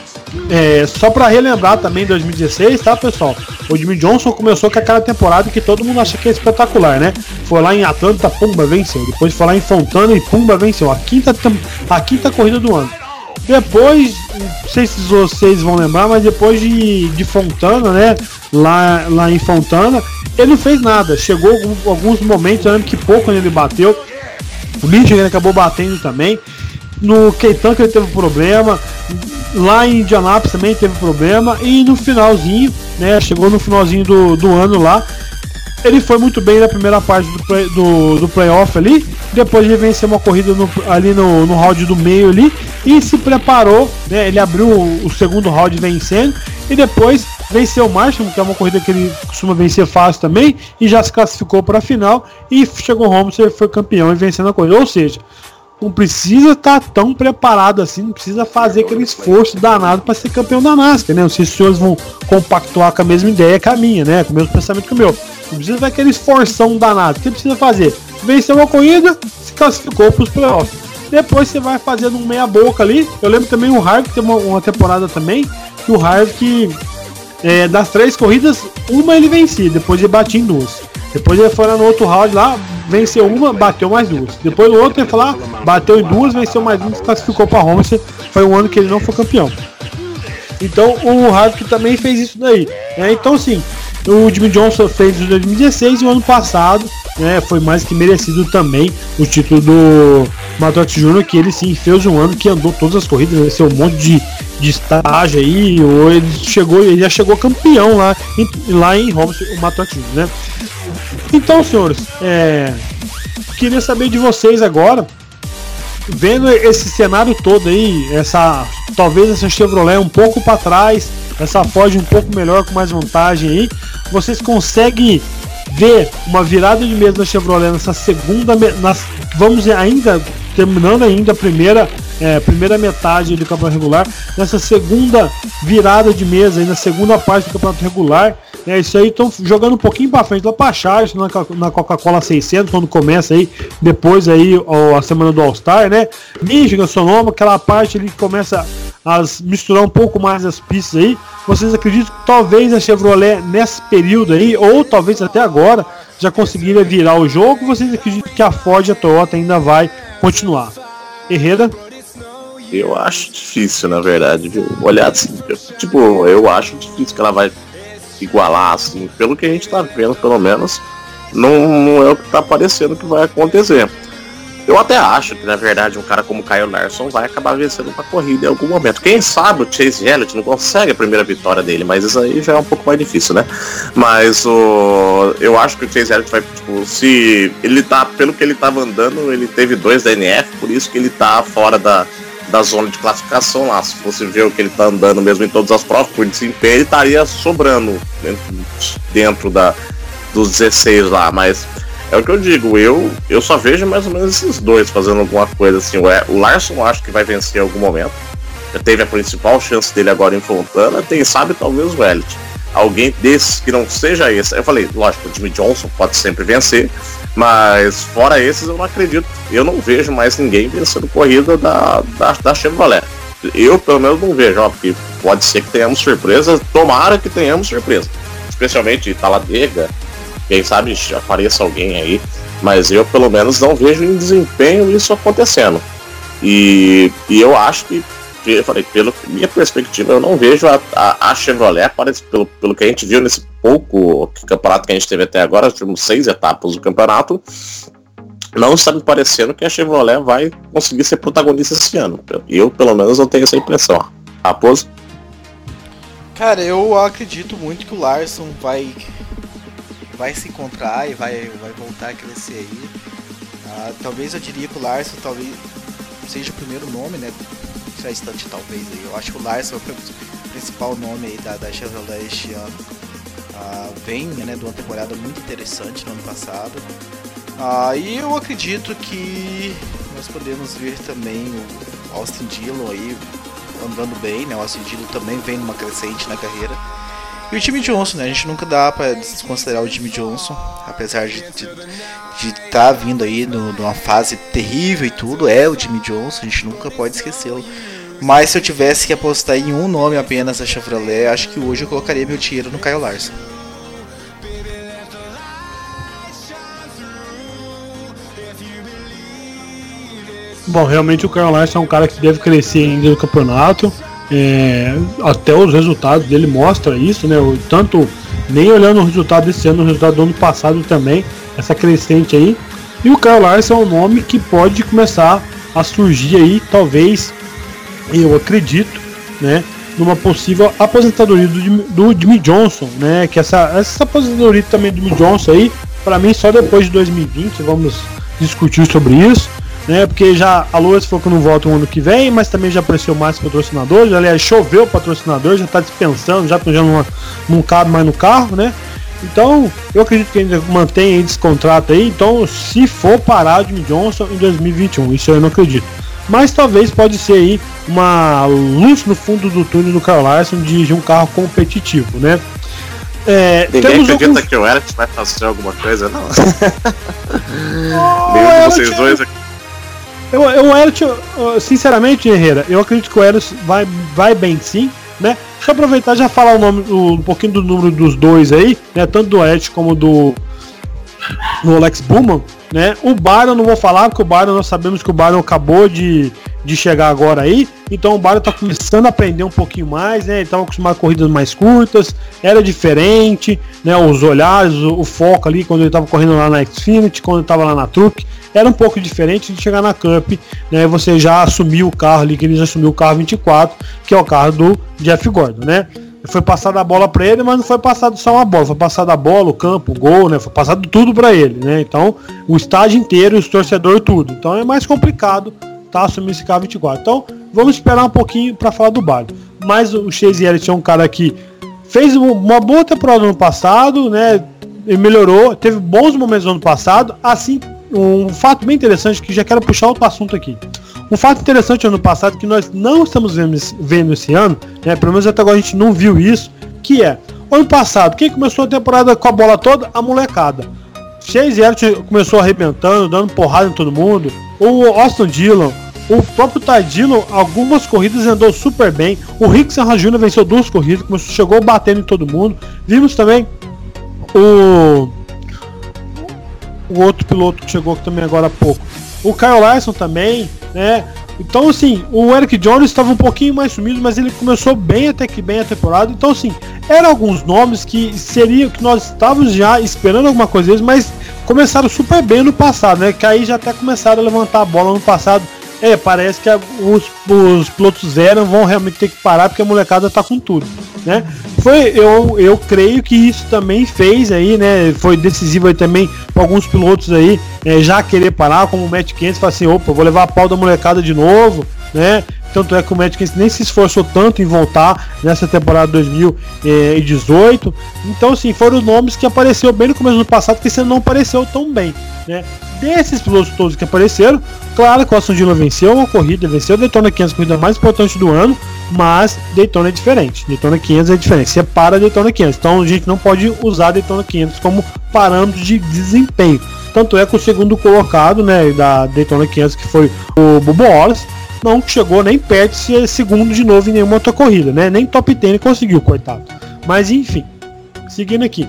É, só para relembrar também dois mil e dezesseis, tá, pessoal? O Jimmie Johnson começou com aquela temporada que todo mundo acha que é espetacular, né? Foi lá em Atlanta, pumba, venceu. Depois foi lá em Fontana e pumba, venceu. A quinta, a quinta corrida do ano. Depois, não sei se vocês vão lembrar, mas depois de, de Fontana, né? Lá, lá em Fontana, ele não fez nada. Chegou alguns momentos, eu lembro que pouco quando ele bateu. O Michigan acabou batendo também. No Kentucky ele teve problema. Lá em Indianápolis também teve problema. E no finalzinho, né? Chegou no finalzinho do, do ano lá. Ele foi muito bem na primeira parte do, play, do, do playoff ali. Depois ele venceu uma corrida no, ali no, no round do meio ali. E se preparou, né? Ele abriu o, o segundo round vencendo. E depois venceu o Marshall, que é uma corrida que ele costuma vencer fácil também. E já se classificou para a final. E chegou o Homestead, foi campeão e vencendo a corrida. Ou seja, não precisa estar tá tão preparado assim, não precisa fazer aquele esforço danado para ser campeão da NASCAR, né? Não sei se os senhores vão compactuar com a mesma ideia que a minha, né? Com o mesmo pensamento que o meu. Não precisa fazer aquele esforção danado. O que precisa fazer? Venceu uma corrida, se classificou para os playoffs. Depois você vai fazendo um meia boca ali. Eu lembro também o Harvick teve uma, uma temporada também, que o Harvick é, das três corridas, uma ele vencia, depois ele batia em duas. Depois ele foi lá no outro round lá, venceu uma, bateu mais duas. Depois no outro ele foi lá, bateu em duas, venceu mais uma, classificou para Homestead. Foi um ano que ele não foi campeão. Então o Harvick também fez isso daí. Né? Então sim, o Jimmie Johnson fez em dois mil e dezesseis e o ano passado, né, foi mais que merecido também o título do Matt Truex Júnior, que ele sim fez um ano que andou todas as corridas, venceu um monte de, de estágio aí, ou ele chegou, ele já chegou campeão lá em, lá em Homestead, o Matt Truex Júnior, né? Então, senhores, é, queria saber de vocês agora, vendo esse cenário todo aí, essa, talvez essa Chevrolet um pouco para trás, essa Ford um pouco melhor, com mais vantagem aí, vocês conseguem ver uma virada de mesa da Chevrolet nessa segunda, nas, vamos ainda, terminando ainda a primeira, é, primeira metade do campeonato regular, nessa segunda virada de mesa aí, na segunda parte do campeonato regular, é isso aí, estão jogando um pouquinho para frente lá para Charles, na, na Coca-Cola seiscentos, quando começa aí, depois aí ó, a semana do All-Star, né? Michigan, Sonoma, aquela parte ali que começa a misturar um pouco mais as pistas aí. Vocês acreditam que talvez a Chevrolet nesse período aí, ou talvez até agora, já conseguiria virar o jogo? Vocês acreditam que a Ford e a Toyota ainda vai continuar? Herrera? Eu acho difícil, na verdade, viu? Olhar assim, eu, tipo, eu acho difícil que ela vai igualar, assim, pelo que a gente tá vendo, pelo menos, não, não é o que tá parecendo que vai acontecer. Eu até acho que, na verdade, um cara como Kyle Larson vai acabar vencendo uma corrida em algum momento. Quem sabe o Chase Elliott não consegue a primeira vitória dele, mas isso aí já é um pouco mais difícil, né? Mas o, eu acho que o Chase Elliott vai, tipo, se ele tá, pelo que ele tava andando, ele teve dois D N F, por isso que ele tá fora da, da zona de classificação lá. Se você ver o que ele tá andando mesmo em todas as provas, por desempenho, ele estaria sobrando dentro, dentro da, dos dezesseis lá, mas é o que eu digo, eu, eu só vejo mais ou menos esses dois fazendo alguma coisa assim. O Larson eu acho que vai vencer em algum momento, já teve a principal chance dele agora em Fontana, quem sabe talvez o Elliott. Alguém desses que não seja esse, eu falei, lógico, o Jimmie Johnson pode sempre vencer, mas fora esses eu não acredito, eu não vejo mais ninguém vencendo corrida da, da, da Chevrolet. Eu pelo menos não vejo, ó, porque pode ser que tenhamos surpresa, tomara que tenhamos surpresa, especialmente Talladega. Quem sabe apareça alguém aí, mas eu pelo menos não vejo em desempenho isso acontecendo. E, e eu acho que, eu falei, pela minha perspectiva, eu não vejo a, a, a Chevrolet, parece, pelo, pelo que a gente viu nesse pouco campeonato que a gente teve até agora, tivemos seis etapas do campeonato, não está me parecendo que a Chevrolet vai conseguir ser protagonista esse ano. Eu pelo menos não tenho essa impressão. Raposo? Cara, eu acredito muito que o Larson vai... vai se encontrar e vai, vai voltar a crescer aí. Ah, talvez eu diria que o Larson talvez seja o primeiro nome, né? Isso é instante talvez aí. Eu acho que o Larson é o principal nome aí da, da Chevrolet este ano. Ah, vem, né, de uma temporada muito interessante no ano passado. Ah, e eu acredito que nós podemos ver também o Austin Dillon aí andando bem, né? O Austin Dillon também vem numa crescente na carreira. E o Jimmie Johnson, né? A gente nunca dá pra desconsiderar o Jimmie Johnson, apesar de estar de, de tá vindo aí no, numa fase terrível e tudo, é o Jimmie Johnson, a gente nunca pode esquecê-lo. Mas se eu tivesse que apostar em um nome apenas da Chevrolet, acho que hoje eu colocaria meu dinheiro no Kyle Larson. Bom, realmente o Kyle Larson é um cara que deve crescer ainda no campeonato. É, até os resultados dele mostram isso, né? Tanto nem olhando o resultado desse ano, o resultado do ano passado também, essa crescente aí. E o Kyle Larson é um nome que pode começar a surgir aí, talvez, eu acredito, né? Numa possível aposentadoria do, do Jimmie Johnson, né? Que essa, essa aposentadoria também do Jimmie Johnson aí, para mim só depois de dois mil e vinte, vamos discutir sobre isso. Né, porque já a Lourdes falou que não volta o ano que vem, mas também já apareceu mais patrocinadores, aliás, choveu patrocinador, já está dispensando, já, já não, não cabe mais no carro, né? Então, eu acredito que ainda mantém esse contrato aí, então se for parar o Jimmie Johnson em dois mil e vinte e um, isso eu não acredito. Mas talvez pode ser aí uma luz no fundo do túnel do Kyle Larson de, de um carro competitivo, né? É, Ninguém acredita alguns... que o Elliott vai fazer alguma coisa, não? Oh, Nenhum de vocês Elliott... dois aqui. Eu, eu, Elliott, sinceramente, Herrera, eu acredito que o Elliott vai, vai bem sim, né? Deixa eu aproveitar e já falar o nome, o, um pouquinho do número dos dois aí, né? Tanto do Ed como do, do Alex Bowman, né? O Byron não vou falar, porque o Byron nós sabemos que o Byron acabou de, de chegar agora aí, então o Byron tá começando a aprender um pouquinho mais, né? Ele estava acostumado a corridas mais curtas, era diferente, né? Os olhares, o, o foco ali, quando ele estava correndo lá na Xfinity, quando ele estava lá na Truck, era um pouco diferente de chegar na Cup, né? Você já assumiu o carro ali, que ele já assumiu o carro vinte e quatro, que é o carro do Jeff Gordon, né? Foi passada a bola para ele, mas não foi passado só uma bola, foi passada a bola, o campo, o gol, né? Foi passado tudo para ele, né? Então, o estádio inteiro, os torcedores, tudo. Então é mais complicado tá assumir esse carro vinte e quatro. Então, vamos esperar um pouquinho para falar do Byron. Mas o Chase Elliott é um cara que fez uma boa temporada no ano passado, né? Ele melhorou, teve bons momentos no ano passado. Assim, um fato bem interessante que já quero puxar outro assunto aqui. Um fato interessante no ano passado que nós não estamos vendo, vendo esse ano, né? Pelo menos até agora a gente não viu isso, que é, ano passado, quem começou a temporada com a bola toda? A molecada. Chase Elliott começou arrebentando, dando porrada em todo mundo. O Austin Dillon, o próprio Ty Dillon, algumas corridas andou super bem. O Rick Senra Júnior venceu duas corridas, começou, chegou batendo em todo mundo. Vimos também o, o outro piloto que chegou aqui também agora há pouco, o Kyle Larson também, né? Então assim, o Eric Jones estava um pouquinho mais sumido, mas ele começou bem, até que bem a temporada. Então assim, eram alguns nomes que seriam, que nós estávamos já esperando alguma coisa deles, mas começaram super bem no passado, né? Que aí já até começaram a levantar a bola no passado. É, parece que os, os pilotos zero vão realmente ter que parar, porque a molecada tá com tudo, né? Foi, eu, eu creio que isso também fez aí, né? Foi decisivo aí também para alguns pilotos aí é, já querer parar, como o Matt Kenseth, falar assim, opa, vou levar a pau da molecada de novo, né? Tanto é que o Matt Kenseth nem se esforçou tanto em voltar nessa temporada dois mil e dezoito. Então, assim, foram os nomes que apareceram bem no começo do passado, que esse não apareceu tão bem, né? Desses pilotos todos que apareceram, claro que o Austin Dillon venceu uma corrida, venceu a Daytona quinhentos, a corrida mais importante do ano, mas Daytona é diferente. Daytona quinhentos é diferente, separa a Daytona quinhentos. Então a gente não pode usar a Daytona quinhentos como parâmetro de desempenho. Tanto é que o segundo colocado, né, da Daytona quinhentos, que foi o Bubba Wallace, não chegou nem perto de ser segundo de novo em nenhuma outra corrida, né? Nem top dez ele conseguiu, coitado. Mas enfim, seguindo aqui.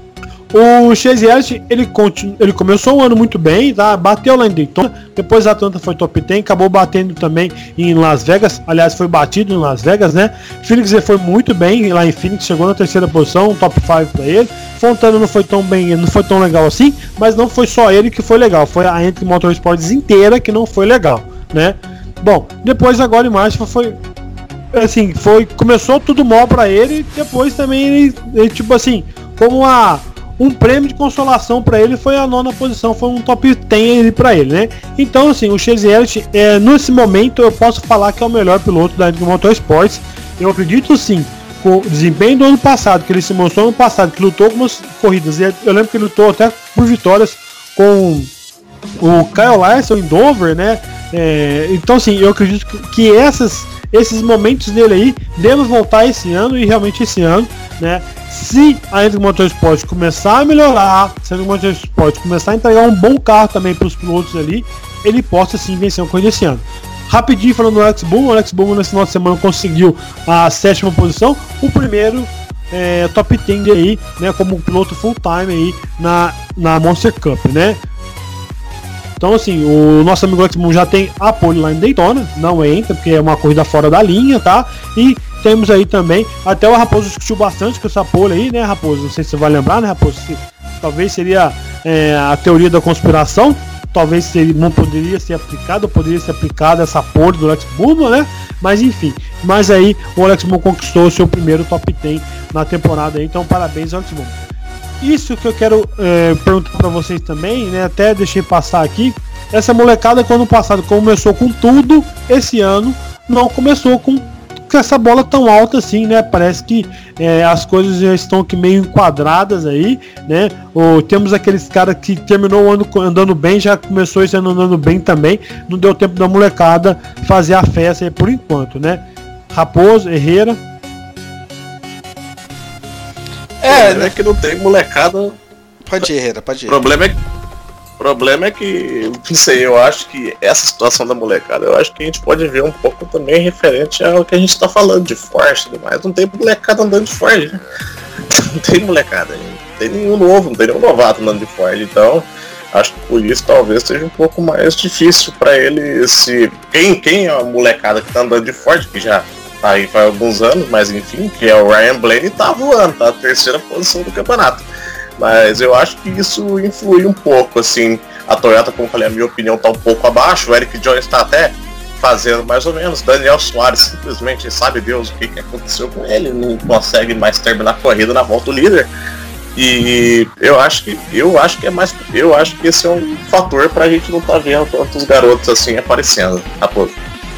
O Chase Elliott, ele, continu... ele começou o ano muito bem, tá? Bateu lá em Daytona, depois a Atlanta foi top dez, acabou batendo também em Las Vegas, aliás foi batido em Las Vegas, né? Phoenix foi muito bem lá em Phoenix, chegou na terceira posição, um top cinco para ele. Fontana não foi tão bem, não foi tão legal assim, mas não foi só ele que foi legal, foi a Hendrick Motorsports inteira que não foi legal, né? Bom, depois agora em março foi assim, foi começou tudo mal para ele, depois também ele, ele tipo assim, como a um prêmio de consolação para ele foi a nona posição, foi um top dez para ele, né? Então, assim, o Chase Elliott, é, nesse momento, eu posso falar que é o melhor piloto da Hendrick Motorsports. Eu acredito, sim, com o desempenho do ano passado, que ele se mostrou no ano passado, que lutou algumas corridas. Eu lembro que ele lutou até por vitórias com o Kyle Larson em Dover, né? É, então, assim, eu acredito que essas, esses momentos dele aí devem voltar esse ano, e realmente esse ano, né? Se a Hendrick Motorsport começar a melhorar, se a Hendrick Motorsport começar a entregar um bom carro também para os pilotos ali, ele possa sim vencer uma corrida esse ano. Rapidinho falando do Alex Bowman, o Alex Bowman nesse final de semana conseguiu a sétima posição, o primeiro é, top dez aí, né, como piloto full time aí na, na Monster Cup, né? Então, assim, o nosso amigo Alex Bowman já tem a pole lá em Daytona, não entra porque é uma corrida fora da linha, tá? E temos aí também, até o Raposo discutiu bastante com essa pole aí, né, Raposo? Não sei se você vai lembrar, né, Raposo? Se, talvez seria é, a teoria da conspiração, talvez seria, não poderia ser aplicada, ou poderia ser aplicada essa pole do Alex Bowman, né? Mas enfim, mas aí o Alex Bowman conquistou o seu primeiro top dez na temporada aí, então parabéns, Alex Bowman. Isso que eu quero é, perguntar para vocês também, né? Até deixei passar aqui. Essa molecada que ano passado começou com tudo, esse ano não começou com essa bola tão alta assim, né? Parece que é, as coisas já estão aqui meio enquadradas aí, né? Ou temos aqueles caras que terminou o ano andando bem, já começou esse ano andando bem também. Não deu tempo da molecada fazer a festa aí por enquanto, né? Raposo, Herrera. É, é que não tem molecada. Pode ir, Herrera, pode ir. O problema é que, problema é que, não sei, eu acho que essa situação da molecada, eu acho que a gente pode ver um pouco também referente ao que a gente tá falando de Forte e tudo mais. Não tem molecada andando de Ford, né? Não tem molecada, não tem nenhum novo, não tem nenhum novato andando de Ford, então acho que por isso talvez seja um pouco mais difícil para ele se... Quem, quem é a molecada que tá andando de Ford, que já tá aí faz alguns anos, mas enfim, que é o Ryan Blaney, tá voando, tá na terceira posição do campeonato. Mas eu acho que isso influi um pouco, assim, a Toyota, como eu falei, a minha opinião tá um pouco abaixo, o Eric Jones tá até fazendo mais ou menos, Daniel Soares simplesmente sabe Deus o que, que aconteceu com ele, não consegue mais terminar a corrida na volta do líder, e eu acho que eu acho que é mais, eu acho que esse é um fator pra gente não tá vendo tantos garotos assim aparecendo, Raposo.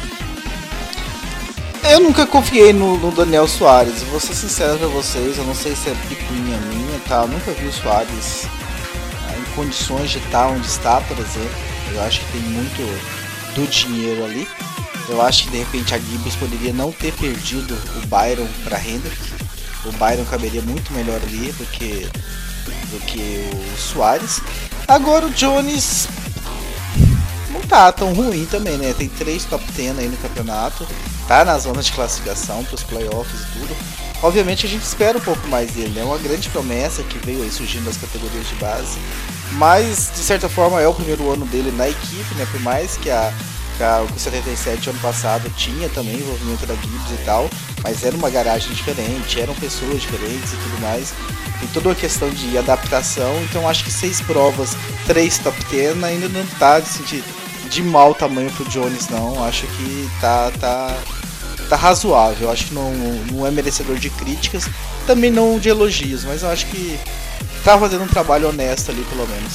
Eu nunca confiei no, no Daniel Soares, vou ser sincero pra vocês, eu não sei se é picuinha minha, tá? Eu nunca vi o Soares ah, em condições de estar onde está, por exemplo. Eu acho que tem muito do dinheiro ali. Eu acho que de repente a Gibbs poderia não ter perdido o Byron para Hendrick. O Byron caberia muito melhor ali do que, do que o Soares. Agora o Jones não tá tão ruim também, né? Tem três top dez aí no campeonato. Tá na zona de classificação para os playoffs e tudo. Obviamente a gente espera um pouco mais dele, é uma grande promessa que veio aí surgindo das categorias de base, mas de certa forma é o primeiro ano dele na equipe, né? Por mais que a, que a o setenta e sete ano passado tinha também envolvimento da Gibbs e tal, mas era uma garagem diferente, eram pessoas diferentes e tudo mais. Tem toda uma questão de adaptação, então acho que seis provas, três top dez ainda não tá assim, de, de mau tamanho pro Jones, não. Acho que tá, tá, tá razoável, acho que não, não é merecedor de críticas, também não de elogios, mas eu acho que tá fazendo um trabalho honesto ali, pelo menos.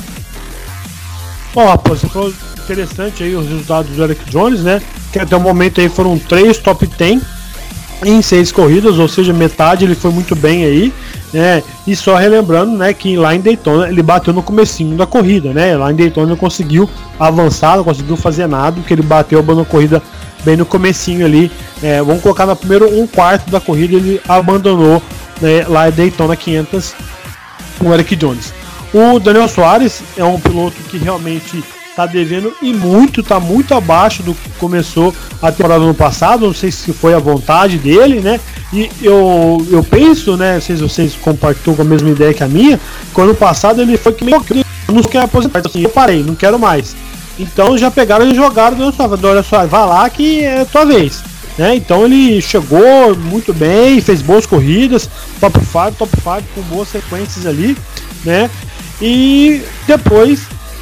Bom, rapaz, você falou interessante aí os resultados do Eric Jones, né? Que até o momento aí foram três top dez em seis corridas, ou seja, metade ele foi muito bem aí, né? E só relembrando, né, que lá em Daytona ele bateu no comecinho da corrida, né? Lá em Daytona não conseguiu avançar, não conseguiu fazer nada, porque ele bateu a corrida bem no comecinho ali. É, vamos colocar no primeiro um quarto da corrida ele abandonou, né, lá em Daytona quinhentos com o Eric Jones. O Daniel Soares é um piloto que realmente tá devendo e muito, tá muito abaixo do que começou a temporada no passado, não sei se foi a vontade dele, né? E eu, eu penso, né, não sei se vocês compartilham com a mesma ideia que a minha, que ano passado ele foi que meio que eu não quero aposentar, assim, eu parei, não quero mais. Então já pegaram e jogaram o Daniel Soares, vai lá que é tua vez. Né? Então ele chegou muito bem, fez boas corridas, top cinco, top cinco com boas sequências ali, né? E depois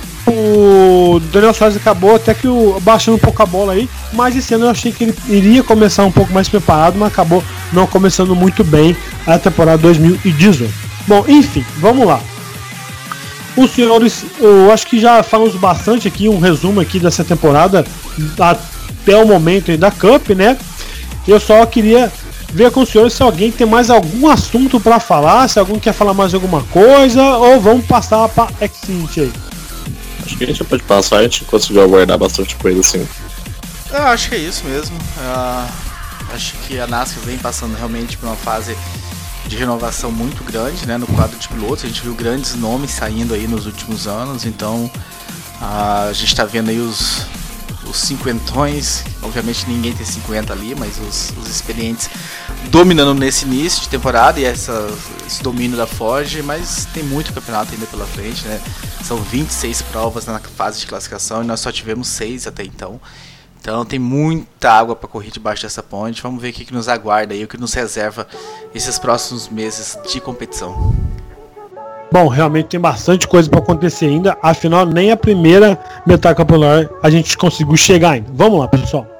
o Daniel Soares acabou até que o, baixando um pouco a bola aí, mas esse ano eu achei que ele iria começar um pouco mais preparado, mas acabou não começando muito bem a temporada dois mil e dezoito. Bom, enfim, vamos lá. Os senhores, eu acho que já falamos bastante aqui, um resumo aqui dessa temporada até o momento aí da Cup, né? Eu só queria ver com os senhores se alguém tem mais algum assunto para falar, se alguém quer falar mais alguma coisa, ou vamos passar para Xfinity aí. Acho que a gente pode passar, a gente conseguiu abordar bastante coisa assim. Eu acho que é isso mesmo. Uh, acho que a NASCAR vem passando realmente por uma fase de renovação muito grande, né, no quadro de pilotos. A gente viu grandes nomes saindo aí nos últimos anos, então uh, a gente está vendo aí os, os cinquentões, obviamente ninguém tem cinquenta ali, mas os, os experientes dominando nesse início de temporada e essa, esse domínio da Ford, mas tem muito campeonato ainda pela frente, né? São vinte e seis provas na fase de classificação e nós só tivemos seis até então. Então tem muita água para correr debaixo dessa ponte. Vamos ver o que, que nos aguarda aí, o que nos reserva esses próximos meses de competição. Bom, realmente tem bastante coisa para acontecer ainda. Afinal, nem a primeira metade campeonato a gente conseguiu chegar ainda. Vamos lá, pessoal.